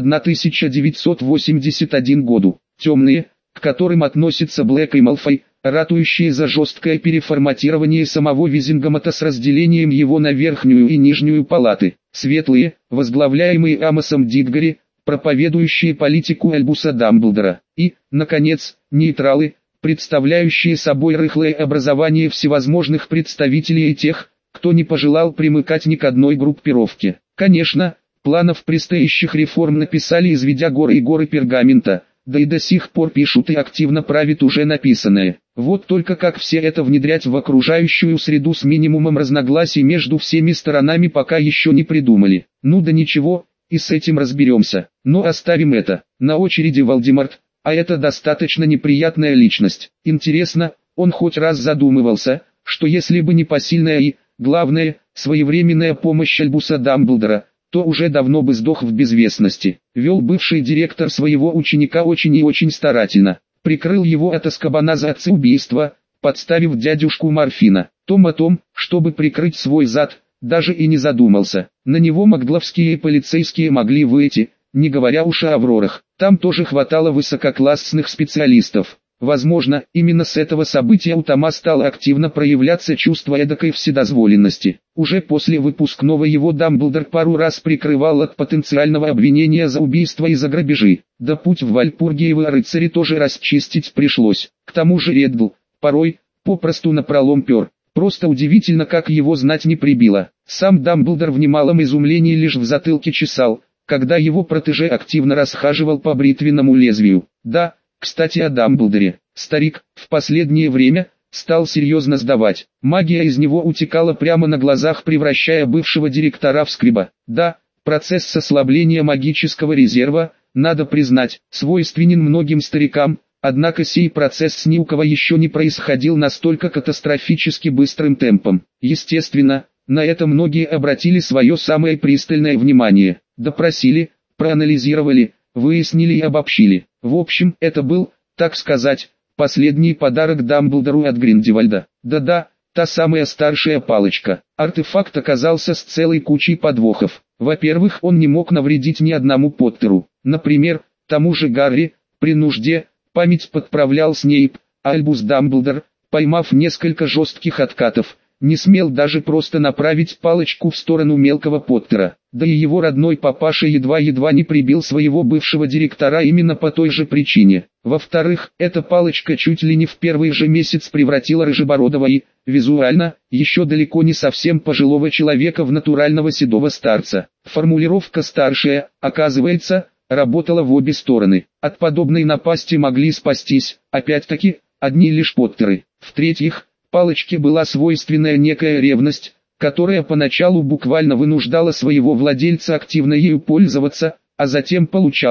[SPEAKER 1] 1981 году. Темные, к которым относятся Блэк и Малфой, ратующие за жесткое переформатирование самого Визенгамота с разделением его на верхнюю и нижнюю палаты. Светлые, возглавляемые Амосом Дитгори, проповедующие политику Альбуса Дамблдора. И, наконец, нейтралы, представляющие собой рыхлое образование всевозможных представителей и тех, кто не пожелал примыкать ни к одной группировке. Конечно, планов предстоящих реформ написали, изведя горы и горы пергамента, да и до сих пор пишут и активно правят уже написанное. Вот только как все это внедрять в окружающую среду с минимумом разногласий между всеми сторонами пока еще не придумали. Ну да ничего, и с этим разберемся. Но оставим это. На очереди Волдеморт, а это достаточно неприятная личность. Интересно, он хоть раз задумывался, что если бы не посильная и, главное, своевременная помощь Альбуса Дамблдора, то уже давно бы сдох в безвестности. Вел бывший директор своего ученика очень и очень старательно. Прикрыл его от Азкабана за отцеубийство, подставив дядюшку Морфина. Том о том, чтобы прикрыть свой зад, даже и не задумался. На него магловские полицейские могли выйти, не говоря уж о Аврорах. Там тоже хватало высококлассных специалистов. Возможно, именно с этого события у Тома стало активно проявляться чувство эдакой вседозволенности. Уже после выпускного его Дамблдор пару раз прикрывал от потенциального обвинения за убийство и за грабежи. Да путь в Вальпургиевы рыцари тоже расчистить пришлось. К тому же Реддл, порой, попросту напролом пер. Просто удивительно, как его знать не прибило. Сам Дамблдор в немалом изумлении лишь в затылке чесал, когда его протеже активно расхаживал по бритвенному лезвию. Да, кстати о Дамблдоре. Старик, в последнее время, стал серьезно сдавать. Магия из него утекала прямо на глазах, превращая бывшего директора в скриба. Да, процесс ослабления магического резерва, надо признать, свойственен многим старикам, однако сей процесс ни у кого еще не происходил настолько катастрофически быстрым темпом. Естественно, на это многие обратили свое самое пристальное внимание. Допросили, проанализировали, выяснили и обобщили. В общем, это был, так сказать, последний подарок Дамблдору от Гриндевальда. Да-да, та самая старшая палочка. Артефакт оказался с целой кучей подвохов. Во-первых, он не мог навредить ни одному Поттеру. Например, тому же Гарри, при нужде, память подправлял Снейп, а Альбус Дамблдор, поймав несколько жестких откатов, не смел даже просто направить палочку в сторону мелкого Поттера. Да и его родной папаша едва-едва не прибил своего бывшего директора именно по той же причине. Во-вторых, эта палочка чуть ли не в первый же месяц превратила Рыжебородого и, визуально, еще далеко не совсем пожилого человека в натурального седого старца. Формулировка «старшая», оказывается, работала в обе стороны. От подобной напасти могли спастись, опять-таки, одни лишь Поттеры. В-третьих, палочке была свойственная некая ревность, которая поначалу буквально вынуждала своего владельца активно ею пользоваться, а затем получалось,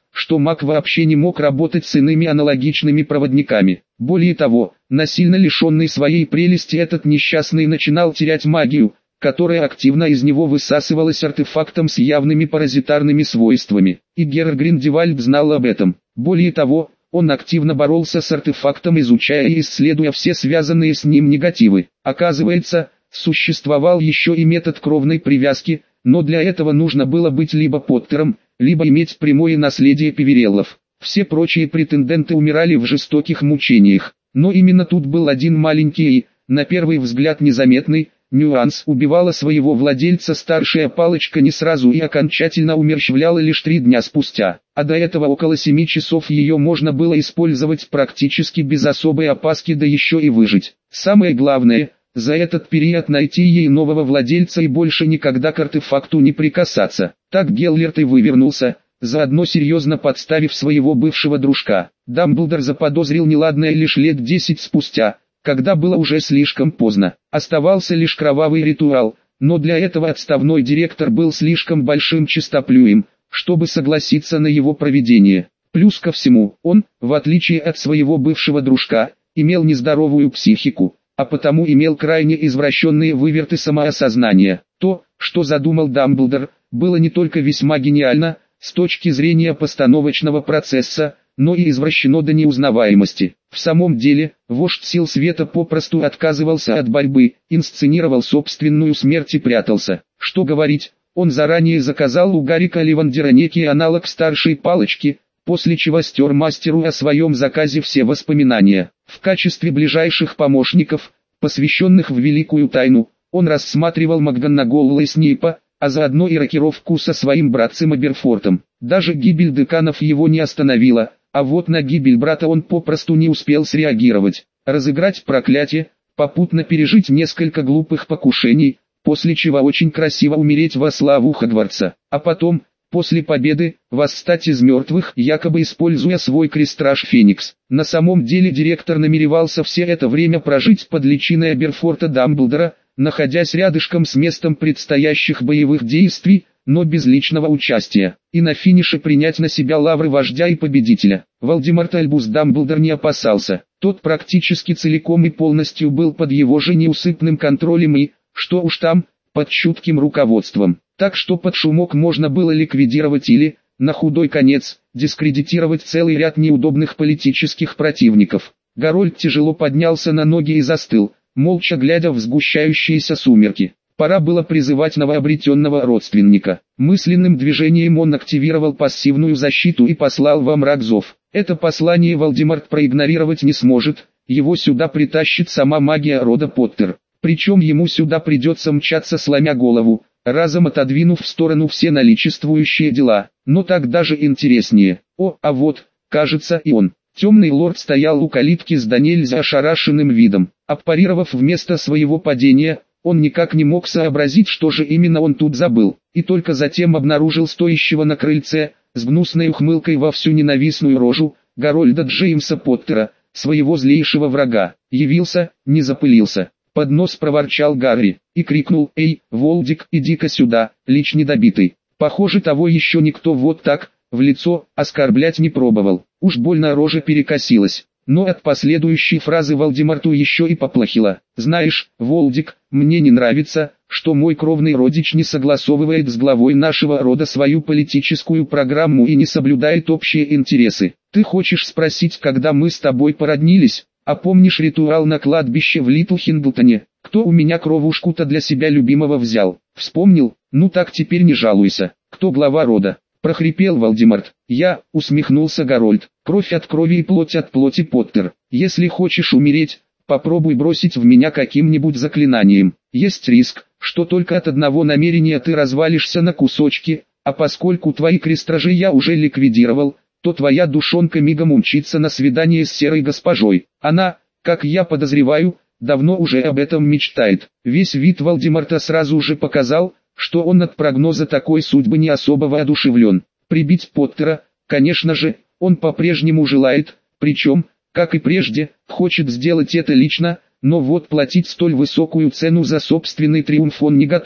[SPEAKER 1] что маг вообще не мог работать с иными аналогичными проводниками. Более того, насильно лишенный своей прелести этот несчастный начинал терять магию, которая активно из него высасывалась артефактом с явными паразитарными свойствами. И Герр Гриндевальд знал об этом. Более того, он активно боролся с артефактом, изучая и исследуя все связанные с ним негативы. Оказывается, существовал еще и метод кровной привязки, но для этого нужно было быть либо Поттером, либо иметь прямое наследие Певереллов. Все прочие претенденты умирали в жестоких мучениях. Но именно тут был один маленький и, на первый взгляд незаметный, нюанс. Убивала своего владельца старшая палочка не сразу и окончательно умерщвляла лишь 3 дня спустя, а до этого около 7 часов ее можно было использовать практически без особой опаски, да еще и выжить. Самое главное, за этот период найти ей нового владельца и больше никогда к артефакту не прикасаться. Так Геллерт и вывернулся, заодно серьезно подставив своего бывшего дружка. Дамблдор заподозрил неладное лишь лет 10 спустя, когда было уже слишком поздно. Оставался лишь кровавый ритуал, но для этого отставной директор был слишком большим чистоплюем, чтобы согласиться на его проведение. Плюс ко всему, он, в отличие от своего бывшего дружка, имел нездоровую психику, а потому имел крайне извращенные выверты самоосознания. То, что задумал Дамблдор, было не только весьма гениально, с точки зрения постановочного процесса, но и извращено до неузнаваемости. В самом деле, вождь сил света попросту отказывался от борьбы, инсценировал собственную смерть и прятался. Что говорить, он заранее заказал у Гарика Ливандера некий аналог старшей палочки, после чего стер мастеру о своем заказе все воспоминания. В качестве ближайших помощников, посвященных в великую тайну, он рассматривал МакГонагал и Снейпа, а заодно и рокировку со своим братцем Аберфортом. Даже гибель деканов его не остановила, а вот на гибель брата он попросту не успел среагировать. Разыграть проклятие, попутно пережить несколько глупых покушений, после чего очень красиво умереть во славу Хогвартса, а потом, после победы, восстать из мертвых, якобы используя свой крестраж Феникс. На самом деле директор намеревался все это время прожить под личиной Аберфорта Дамблдора, находясь рядышком с местом предстоящих боевых действий, но без личного участия, и на финише принять на себя лавры вождя и победителя. Волдеморт Альбус Дамблдор не опасался, тот практически целиком и полностью был под его же неусыпным контролем и, что уж там, под чутким руководством. Так что под шумок можно было ликвидировать или, на худой конец, дискредитировать целый ряд неудобных политических противников. Гарольд тяжело поднялся на ноги и застыл, молча глядя в сгущающиеся сумерки. Пора было призывать новообретенного родственника. Мысленным движением он активировал пассивную защиту и послал во мрак зов. Это послание Волдеморт проигнорировать не сможет, его сюда притащит сама магия рода Поттер. Причем ему сюда придется мчаться сломя голову, разом отодвинув в сторону все наличествующие дела. Но так даже интереснее. А вот, кажется, и он. Темный лорд стоял у калитки с до нельзя ошарашенным видом. Аппарировав вместо своего падения, он никак не мог сообразить, что же именно он тут забыл, и только затем обнаружил стоящего на крыльце, с гнусной ухмылкой во всю ненавистную рожу, Гарольда Джеймса Поттера, своего злейшего врага. Явился, не запылился. Под нос проворчал Гарри, и крикнул: «Эй, Волдик, иди-ка сюда, лич недобитый». Похоже, того еще никто вот так, в лицо, оскорблять не пробовал. Уж больно рожа перекосилась. Но от последующей фразы Волдеморту еще и поплохело. «Знаешь, Волдик, мне не нравится, что мой кровный родич не согласовывает с главой нашего рода свою политическую программу и не соблюдает общие интересы. Ты хочешь спросить, когда мы с тобой породнились? А помнишь ритуал на кладбище в Литл Хинглтоне? Кто у меня кровушку-то для себя любимого взял? Вспомнил? Ну так теперь не жалуйся. Кто глава рода?» Прохрипел Волдеморт. «Я», — усмехнулся Гарольд, — «кровь от крови и плоть от плоти, Поттер. Если хочешь умереть, попробуй бросить в меня каким-нибудь заклинанием. Есть риск, что только от одного намерения ты развалишься на кусочки, а поскольку твои крестражи я уже ликвидировал, то твоя душонка мигом умчится на свидание с серой госпожой. Она, как я подозреваю, давно уже об этом мечтает». Весь вид Волдеморта сразу же показал, что он от прогноза такой судьбы не особо воодушевлен. Прибить Поттера, конечно же, он по-прежнему желает, причем, как и прежде, хочет сделать это лично, но вот платить столь высокую цену за собственный триумф он не готов.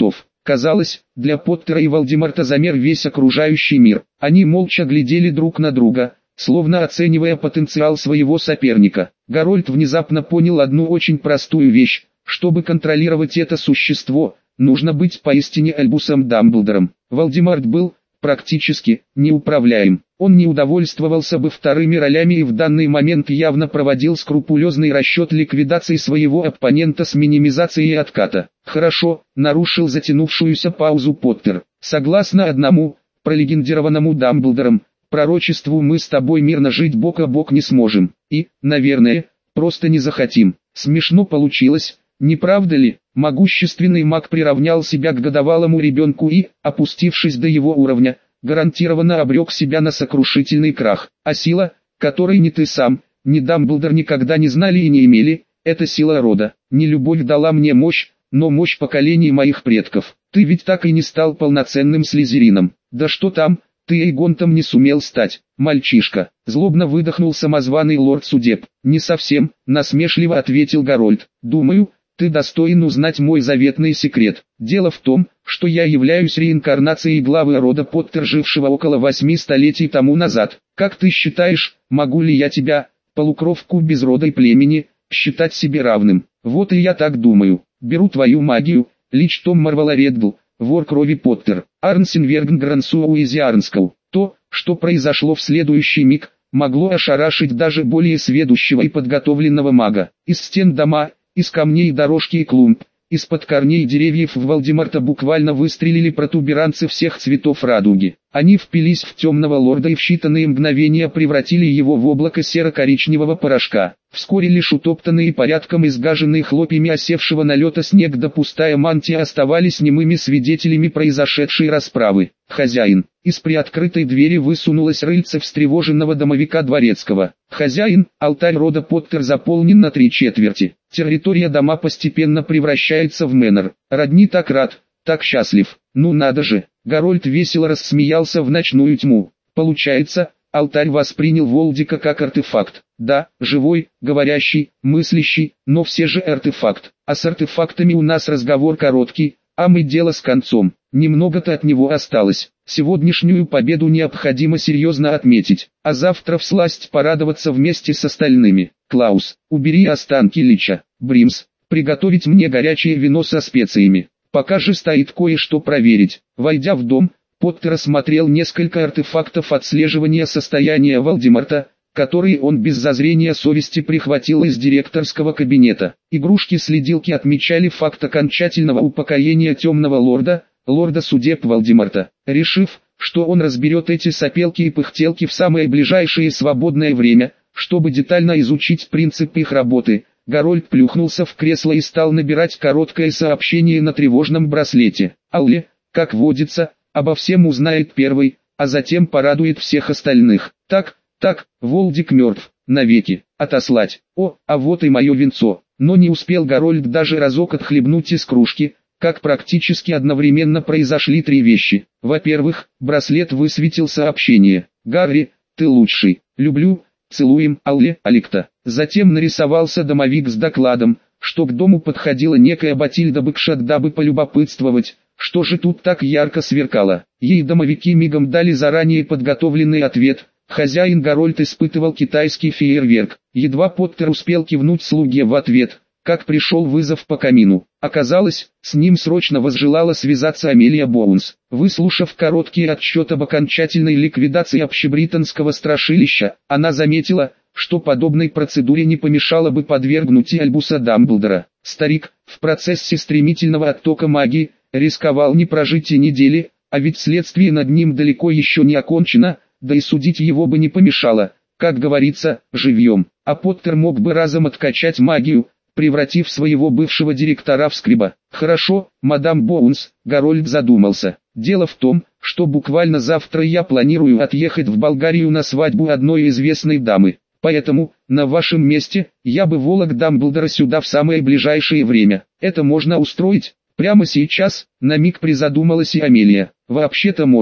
[SPEAKER 1] Казалось, для Поттера и Волдеморта замер весь окружающий мир. Они молча глядели друг на друга, словно оценивая потенциал своего соперника. Гарольд внезапно понял одну очень простую вещь: чтобы контролировать это существо, нужно быть поистине Альбусом Дамблдором. Волдеморт был, практически, неуправляем. Он не удовольствовался бы вторыми ролями и в данный момент явно проводил скрупулезный расчет ликвидации своего оппонента с минимизацией отката. «Хорошо», — нарушил затянувшуюся паузу Поттер. «Согласно одному, пролегендированному Дамблдором, пророчеству, мы с тобой мирно жить бок о бок не сможем. И, наверное, просто не захотим». Смешно получилось, не правда ли? Могущественный маг приравнял себя к годовалому ребенку и, опустившись до его уровня, гарантированно обрек себя на сокрушительный крах. А сила, которой ни ты сам, ни Дамблдор никогда не знали и не имели, это сила рода. Не любовь дала мне мощь, но мощь поколений моих предков. Ты ведь так и не стал полноценным слизерином. Да что там, ты Эйгонтом не сумел стать, мальчишка. Злобно выдохнул самозваный лорд судеб. Не совсем, насмешливо ответил Гарольд. Думаю, ты достоин узнать мой заветный секрет. Дело в том, что я являюсь реинкарнацией главы рода Поттер, жившего около 8 столетий тому назад. Как ты считаешь, могу ли я тебя, полукровку без рода и племени, считать себе равным? Вот и я так думаю. Беру твою магию, лич Том Марвола Реддл, вор крови Поттер, Арнсенверген Грансуа Изиарнскау. То, что произошло в следующий миг, могло ошарашить даже более сведущего и подготовленного мага. Из стен дома, из камней дорожки и клумб, из-под корней деревьев в Волдеморта буквально выстрелили протуберанцы всех цветов радуги. Они впились в темного лорда и в считанные мгновения превратили его в облако серо-коричневого порошка. Вскоре лишь утоптанные порядком изгаженные хлопьями осевшего налета снег да пустая мантия оставались немыми свидетелями произошедшей расправы. «Хозяин!» Из приоткрытой двери высунулась рыльце встревоженного домовика дворецкого. «Хозяин, алтарь рода Поттер заполнен на 3/4. Территория дома постепенно превращается в мэнор. Родни так рад, так счастлив. Ну надо же!» Гарольд весело рассмеялся в ночную тьму. «Получается, алтарь воспринял Волдика как артефакт. Да, живой, говорящий, мыслящий, но все же артефакт. А с артефактами у нас разговор короткий, а мы дело с концом. Немного-то от него осталось. Сегодняшнюю победу необходимо серьезно отметить, а завтра всласть порадоваться вместе с остальными. Клаус, убери останки лича. Бримс, приготовить мне горячее вино со специями. Пока же стоит кое-что проверить». Войдя в дом, Поттер осмотрел несколько артефактов отслеживания состояния Волдеморта, которые он без зазрения совести прихватил из директорского кабинета. Игрушки-следилки отмечали факт окончательного упокоения темного лорда, лорда судеб Волдеморта. Решив, что он разберет эти сопелки и пыхтелки в самое ближайшее свободное время, чтобы детально изучить принцип их работы, Гарольд плюхнулся в кресло и стал набирать короткое сообщение на тревожном браслете. Алле, как водится, обо всем узнает первый, а затем порадует всех остальных. Так, Волдик мертв, навеки, отослать. О, а вот и мое венцо. Но не успел Гарольд даже разок отхлебнуть из кружки, как практически одновременно произошли 3 вещи. Во-первых, браслет высветил сообщение: «Гарри, ты лучший, люблю, целуем, Алле, Аликта». Затем нарисовался домовик с докладом, что к дому подходила некая Батильда Бэкшот, дабы полюбопытствовать, что же тут так ярко сверкало. Ей домовики мигом дали заранее подготовленный ответ. Хозяин Гарольд испытывал китайский фейерверк. Едва Поттер успел кивнуть слуге в ответ, как пришел вызов по камину. Оказалось, с ним срочно возжелала связаться Амелия Боунс. Выслушав короткий отчет об окончательной ликвидации общебританского страшилища, она заметила, что подобной процедуре не помешало бы подвергнуть и Альбуса Дамблдора. Старик, в процессе стремительного оттока магии, рисковал не прожить и недели, а ведь следствие над ним далеко еще не окончено, да и судить его бы не помешало, как говорится, живьем. А Поттер мог бы разом откачать магию, превратив своего бывшего директора в скриба. «Хорошо, мадам Боунс», — Гарольд задумался. «Дело в том, что буквально завтра я планирую отъехать в Болгарию на свадьбу одной известной дамы. Поэтому, на вашем месте, я бы волок Дамблдора сюда в самое ближайшее время. Это можно устроить?» «Прямо сейчас», — на миг призадумалась и Амелия. «Вообще-то можно.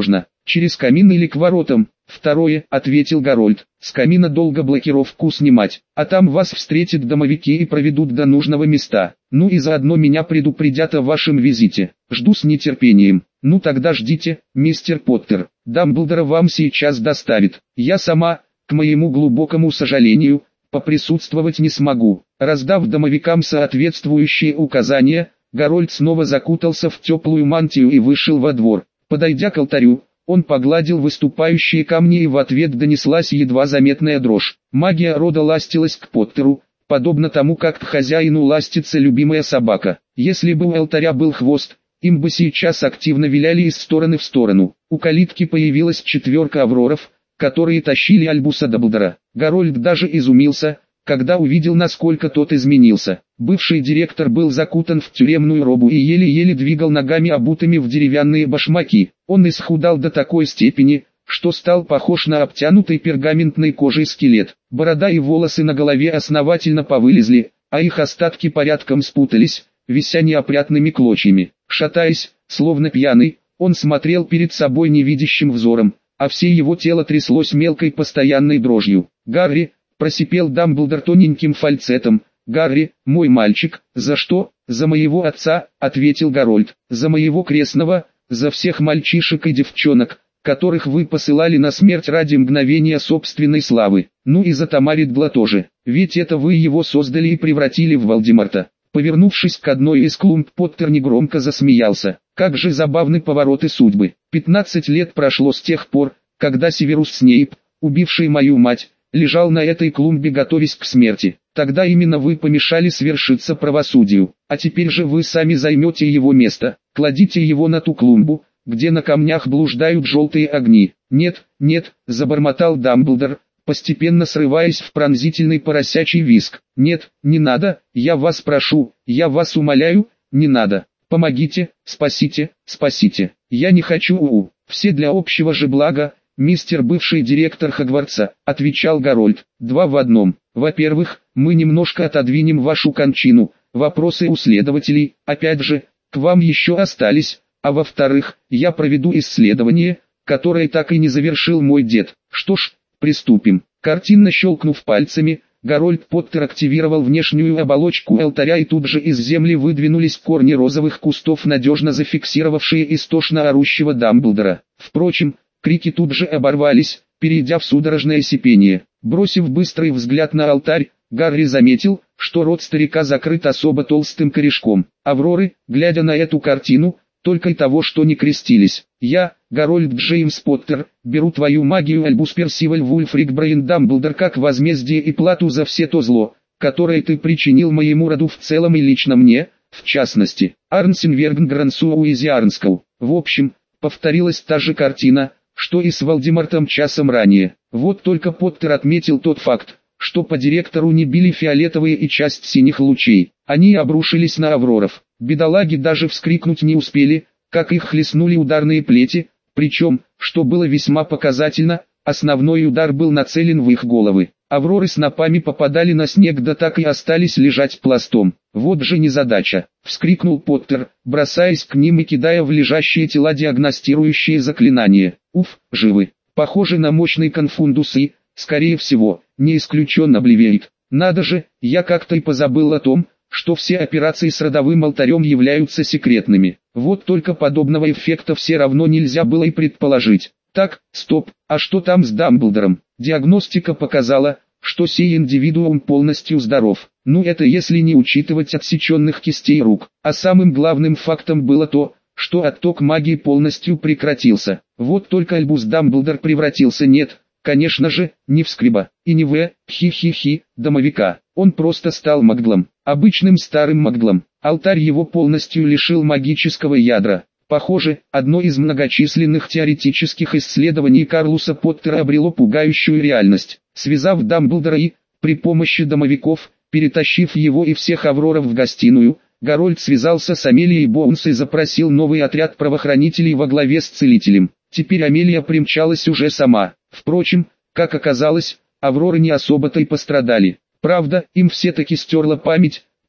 [SPEAKER 1] через камин или к воротам? Второе, ответил Гарольд. С камина долго блокировку снимать, а там вас встретят домовики и проведут до нужного места. Ну и заодно меня предупредят о вашем визите. Жду с нетерпением. Ну тогда ждите, мистер Поттер. Дамблдора вам сейчас доставит. Я сама, к моему глубокому сожалению, поприсутствовать не смогу. Раздав домовикам соответствующие указания, Гарольд снова закутался в теплую мантию и вышел во двор. Подойдя к алтарю, он погладил выступающие камни и в ответ донеслась едва заметная дрожь. Магия рода ластилась к Поттеру, подобно тому, как к хозяину ластится любимая собака. Если бы у алтаря был хвост, им бы сейчас активно виляли из стороны в сторону. У калитки появилась 4 авроров, которые тащили Альбуса Дамблдора. Гарольд даже изумился, когда увидел, насколько тот изменился. Бывший директор был закутан в тюремную робу и еле-еле двигал ногами, обутыми в деревянные башмаки. Он исхудал до такой степени, что стал похож на обтянутый пергаментной кожей скелет. Борода и волосы на голове основательно повылезли, а их остатки порядком спутались, вися неопрятными клочьями. Шатаясь, словно пьяный, он смотрел перед собой невидящим взором, а все его тело тряслось мелкой постоянной дрожью. «Гарри!» — просипел Дамблдор тоненьким фальцетом. «Гарри, мой мальчик, за что?» «За моего отца», — ответил Гарольд. «За моего крестного, за всех мальчишек и девчонок, которых вы посылали на смерть ради мгновения собственной славы. Ну и за Тамаридла тоже, ведь это вы его создали и превратили в Волдеморта». Повернувшись к одной из клумб, Поттер негромко засмеялся. Как же забавны повороты судьбы. 15 лет прошло с тех пор, когда Северус Снейп, убивший мою мать, лежал на этой клумбе, готовясь к смерти. Тогда именно вы помешали свершиться правосудию, а теперь же вы сами займете его место. Кладите его на ту клумбу, где на камнях блуждают желтые огни. «Нет, нет», — забормотал Дамблдор, постепенно срываясь в пронзительный поросячий визг. «Нет, не надо, я вас прошу, я вас умоляю, не надо. Помогите, спасите, спасите. Я не хочу, все для общего же блага, мистер бывший директор Хогвартса», — отвечал Гарольд. «Два в одном. Во-первых, мы немножко отодвинем вашу кончину, вопросы у следователей, опять же, к вам еще остались, а во-вторых, я проведу исследование, которое так и не завершил мой дед. Что ж, приступим». Картинно щелкнув пальцами, Гарольд Поттер активировал внешнюю оболочку алтаря, и тут же из земли выдвинулись корни розовых кустов, надежно зафиксировавшие истошно орущего Дамблдора. Впрочем, крики тут же оборвались, перейдя в судорожное сипение. Бросив быстрый взгляд на алтарь, Гарри заметил, что рот старика закрыт особо толстым корешком. Авроры, глядя на эту картину, только и того, что не крестились. «Я, Гарольд Джеймс Поттер, беру твою магию, Альбус Персиваль Вульфрик Брейн Дамблдор, как возмездие и плату за все то зло, которое ты причинил моему роду в целом и лично мне, в частности, Арнсенверген Грансу Уизиарнскау». В общем, повторилась та же картина, что и с Волдемортом часом ранее. Вот только Поттер отметил тот факт, что по директору не били фиолетовые и часть синих лучей. Они обрушились на авроров. Бедолаги даже вскрикнуть не успели, как их хлестнули ударные плети, причем, что было весьма показательно, основной удар был нацелен в их головы. Авроры снопами попадали на снег, да так и остались лежать пластом. «Вот же незадача!» — вскрикнул Поттер, бросаясь к ним и кидая в лежащие тела диагностирующие заклинания. «Уф, живы! Похоже на мощный конфундус и, скорее всего, не исключен Обливиейт. Надо же, я как-то и позабыл о том, что все операции с родовым алтарем являются секретными. Вот только подобного эффекта все равно нельзя было и предположить. Так, стоп, а что там с Дамблдором? Диагностика показала, что сей индивидуум полностью здоров. Ну это если не учитывать отсеченных кистей рук. А самым главным фактом было то, что отток магии полностью прекратился. Вот только Альбус Дамблдор превратился конечно же, не в скриба, и не в хи-хи-хи, домовика. Он просто стал маглом, обычным старым маглом. Алтарь его полностью лишил магического ядра. Похоже, одно из многочисленных теоретических исследований Карлуса Поттера обрело пугающую реальность. Связав Дамблдора и, при помощи домовиков, перетащив его и всех авроров в гостиную, Гарольд связался с Амелией Боунс и запросил новый отряд правоохранителей во главе с целителем. Теперь Амелия примчалась уже сама. Впрочем, как оказалось, авроры не особо-то и пострадали. Правда, им все-таки стерла память,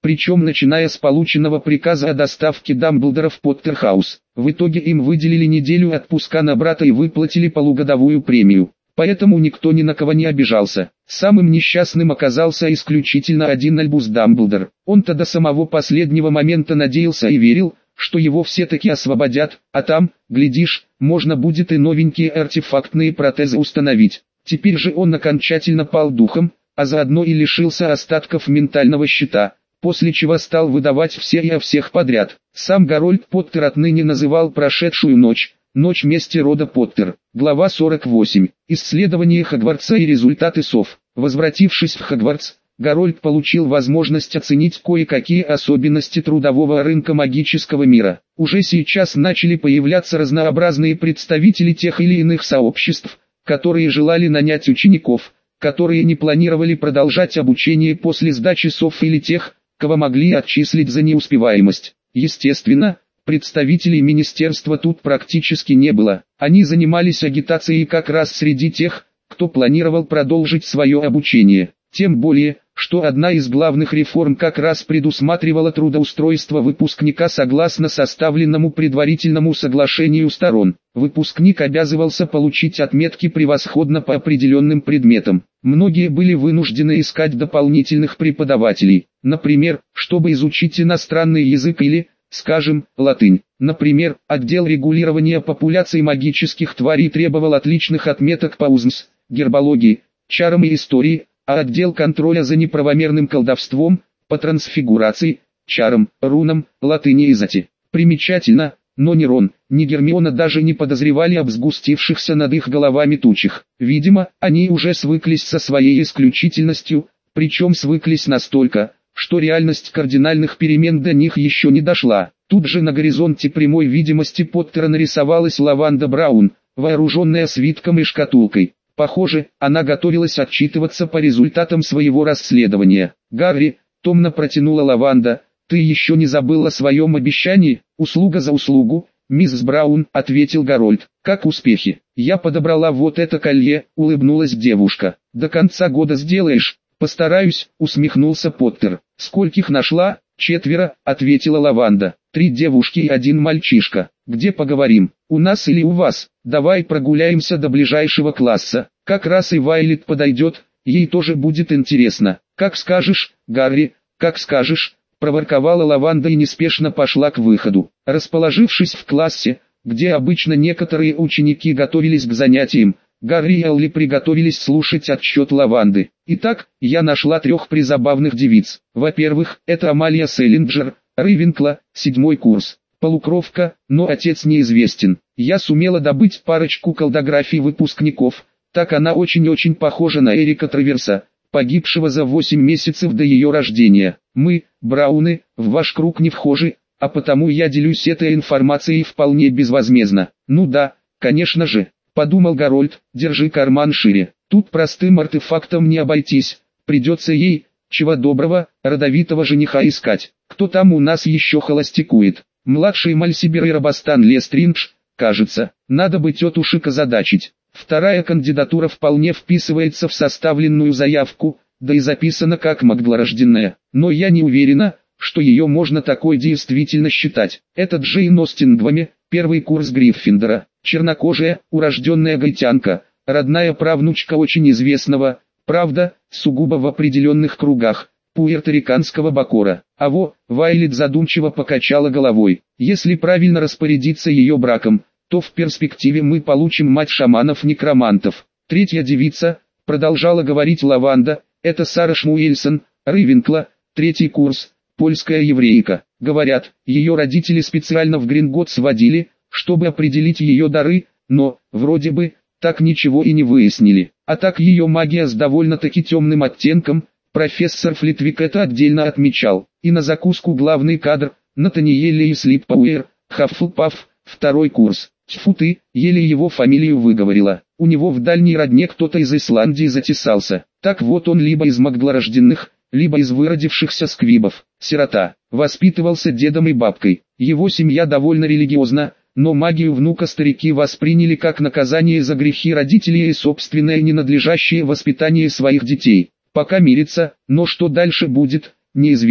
[SPEAKER 1] причем начиная с полученного приказа о доставке Дамблдора в Поттерхаус. В итоге им выделили неделю отпуска на брата и выплатили полугодовую премию. Поэтому никто ни на кого не обижался. Самым несчастным оказался исключительно один Альбус Дамблдор. Он-то до самого последнего момента надеялся и верил, что его все-таки освободят, а там, глядишь, можно будет и новенькие артефактные протезы установить. Теперь же он окончательно пал духом, а заодно и лишился остатков ментального щита, после чего стал выдавать все и о всех подряд. Сам Гарольд Поттер отныне называл прошедшую ночь «Ночь мести рода Поттер». Глава 48. Исследование Хогвартса и результаты СОВ. Возвратившись в Хогвартс, Гарольд получил возможность оценить кое-какие особенности трудового рынка магического мира. Уже сейчас начали появляться разнообразные представители тех или иных сообществ, которые желали нанять учеников, которые не планировали продолжать обучение после сдачи СОВ, или тех, кого могли отчислить за неуспеваемость. Естественно, представителей министерства тут практически не было. Они занимались агитацией как раз среди тех, кто планировал продолжить свое обучение. Тем более, что одна из главных реформ как раз предусматривала трудоустройство выпускника согласно составленному предварительному соглашению сторон. Выпускник обязывался получить отметки превосходно по определенным предметам. Многие были вынуждены искать дополнительных преподавателей, например, чтобы изучить иностранный язык или, скажем, латынь. Например, отдел регулирования популяций магических тварей требовал отличных отметок по УЗМС, гербологии, чарам и истории, а отдел контроля за неправомерным колдовством, по трансфигурации, чарам, рунам, латыни и зати. Примечательно, но ни Рон, ни Гермиона даже не подозревали об сгустившихся над их головами тучах. Видимо, они уже свыклись со своей исключительностью, причем свыклись настолько, что реальность кардинальных перемен до них еще не дошла. Тут же на горизонте прямой видимости Поттера нарисовалась Лаванда Браун, вооруженная свитком и шкатулкой. Похоже, она готовилась отчитываться по результатам своего расследования. «Гарри», — томно протянула Лаванда, — «ты еще не забыл о своем обещании?» «Услуга за услугу, мисс Браун», — ответил Гарольд. «Как успехи?» «Я подобрала вот это колье», — улыбнулась девушка. «До конца года сделаешь?» «Постараюсь», — усмехнулся Поттер. «Скольких нашла?» «4», — ответила Лаванда. «3 девушки и 1 мальчишка. Где поговорим? У нас или у вас? Давай прогуляемся до ближайшего класса. Как раз и Вайлет подойдет, ей тоже будет интересно». «Как скажешь, Гарри, как скажешь», — проворковала Лаванда и неспешно пошла к выходу. Расположившись в классе, где обычно некоторые ученики готовились к занятиям, Гарри и Элли приготовились слушать отчет Лаванды. «Итак, я нашла 3 призабавных девиц. Во-первых, это Амалия Селлинджер, Рейвенкла, 7 курс. Полукровка, но отец неизвестен. Я сумела добыть парочку колдографий выпускников, так она очень-очень похожа на Эрика Траверса, погибшего за 8 месяцев до ее рождения. Мы, Брауны, в ваш круг не вхожи, а потому я делюсь этой информацией вполне безвозмездно». «Ну да, конечно же», — подумал Гарольд, — «держи карман шире. Тут простым артефактом не обойтись, придется ей, чего доброго, родовитого жениха искать. Кто там у нас еще холостякует? Младший Мальсибер и Робостан Лестриндж, кажется. Надо бы тетушек озадачить. Вторая кандидатура вполне вписывается в составленную заявку, да и записана как магдлорожденная. Но я не уверена, что ее можно такой действительно считать. Это Джейн Остин Гвами, 1 курс Гриффиндора, чернокожая, урожденная гайтянка, родная правнучка очень известного, правда, сугубо в определенных кругах, пуэрториканского бакора. Вайлет задумчиво покачала головой. Если правильно распорядиться ее браком, то в перспективе мы получим мать шаманов-некромантов. Третья девица, продолжала говорить Лаванда, это Сара Шмуэльсон, Рейвенкла, 3 курс, польская еврейка. Говорят, ее родители специально в Гринготс водили, чтобы определить ее дары, но, вроде бы, так ничего и не выяснили. А так ее магия с довольно-таки темным оттенком, профессор Флитвик это отдельно отмечал. И на закуску главный кадр, Натаниэль и Слиппауэр, Хаффлпафф, 2 курс. Тьфу ты, еле его фамилию выговорила. У него в дальней родне кто-то из Исландии затесался. Так вот он либо из магдлорожденных, либо из выродившихся сквибов. Сирота. Воспитывался дедом и бабкой. Его семья довольно религиозна, но магию внука старики восприняли как наказание за грехи родителей и собственное ненадлежащее воспитание своих детей. Пока мирится, но что дальше будет, неизвестно.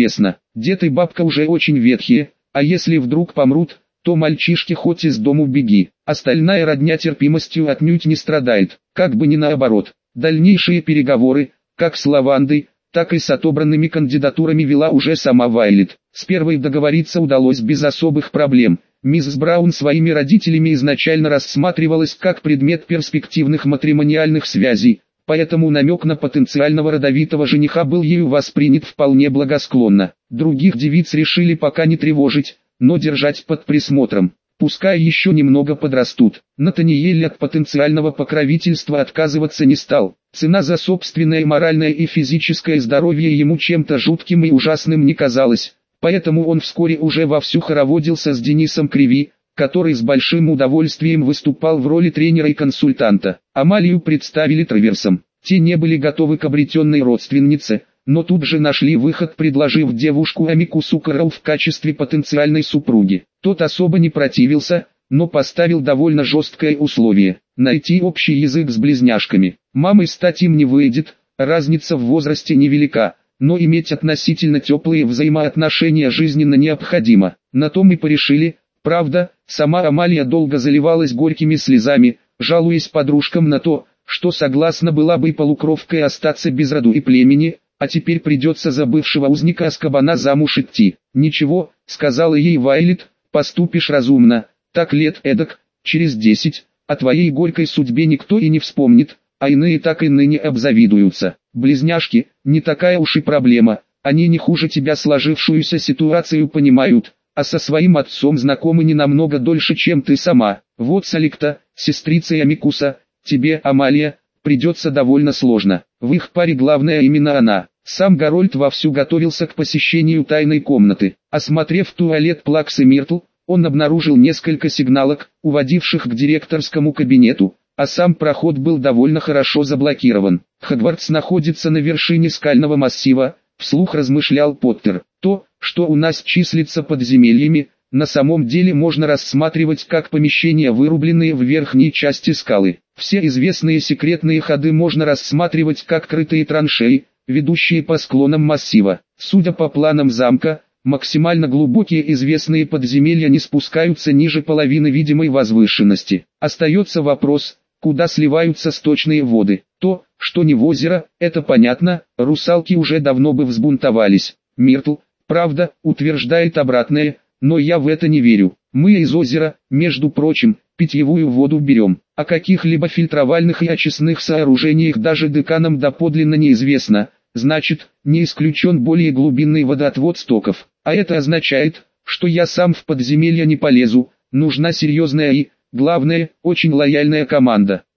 [SPEAKER 1] Дед и бабка уже очень ветхие, а если вдруг помрут, то мальчишки хоть из дому беги. Остальная родня терпимостью отнюдь не страдает, как бы ни наоборот. Дальнейшие переговоры, как с Лавандой, так и с отобранными кандидатурами вела уже сама Вайлет. С первой договориться удалось без особых проблем. Миссис Браун своими родителями изначально рассматривалась как предмет перспективных матримониальных связей, поэтому намек на потенциального родовитого жениха был ею воспринят вполне благосклонно. Других девиц решили пока не тревожить, но держать под присмотром. Пускай еще немного подрастут. Натаниэль от потенциального покровительства отказываться не стал. Цена за собственное моральное и физическое здоровье ему чем-то жутким и ужасным не казалась, поэтому он вскоре уже вовсю хороводился с Денисом Криви, который с большим удовольствием выступал в роли тренера и консультанта. Амалию представили Траверсом. Те не были готовы к обретенной родственнице, но тут же нашли выход, предложив девушку Амикусу Кэрол в качестве потенциальной супруги. Тот особо не противился, но поставил довольно жесткое условие – найти общий язык с близняшками. Мамой стать им не выйдет, разница в возрасте невелика, но иметь относительно теплые взаимоотношения жизненно необходимо. На том и порешили. Правда, сама Амалия долго заливалась горькими слезами, жалуясь подружкам на то, что согласна была бы полукровкой остаться без роду и племени, а теперь придется за бывшего узника Азкабана замуж идти. «Ничего», — сказала ей Вайлет, — «поступишь разумно, так лет эдак, через 10, о твоей горькой судьбе никто и не вспомнит, а иные так и ныне обзавидуются. Близняшки, не такая уж и проблема, они не хуже тебя сложившуюся ситуацию понимают, а со своим отцом знакомы не намного дольше, чем ты сама. Вот с Аликта, сестрицей Амикуса, тебе, Амалия, придется довольно сложно. В их паре главная именно она». Сам Гарольд вовсю готовился к посещению тайной комнаты. Осмотрев туалет Плакс и Миртл, он обнаружил несколько сигналок, уводивших к директорскому кабинету, а сам проход был довольно хорошо заблокирован. «Хогвартс находится на вершине скального массива», — вслух размышлял Поттер. «То, что у нас числится подземельями, на самом деле можно рассматривать как помещения, вырубленные в верхней части скалы. Все известные секретные ходы можно рассматривать как крытые траншеи, ведущие по склонам массива. Судя по планам замка, максимально глубокие известные подземелья не спускаются ниже половины видимой возвышенности. Остается вопрос, куда сливаются сточные воды. То, что не в озеро, это понятно, русалки уже давно бы взбунтовались. Миртл, правда, утверждает обратное, но я в это не верю. Мы из озера, между прочим, питьевую воду берем. О каких-либо фильтровальных и очистных сооружениях даже деканам доподлинно неизвестно. Значит, не исключен более глубинный водоотвод стоков. А это означает, что я сам в подземелье не полезу. Нужна серьезная и, главное, очень лояльная команда.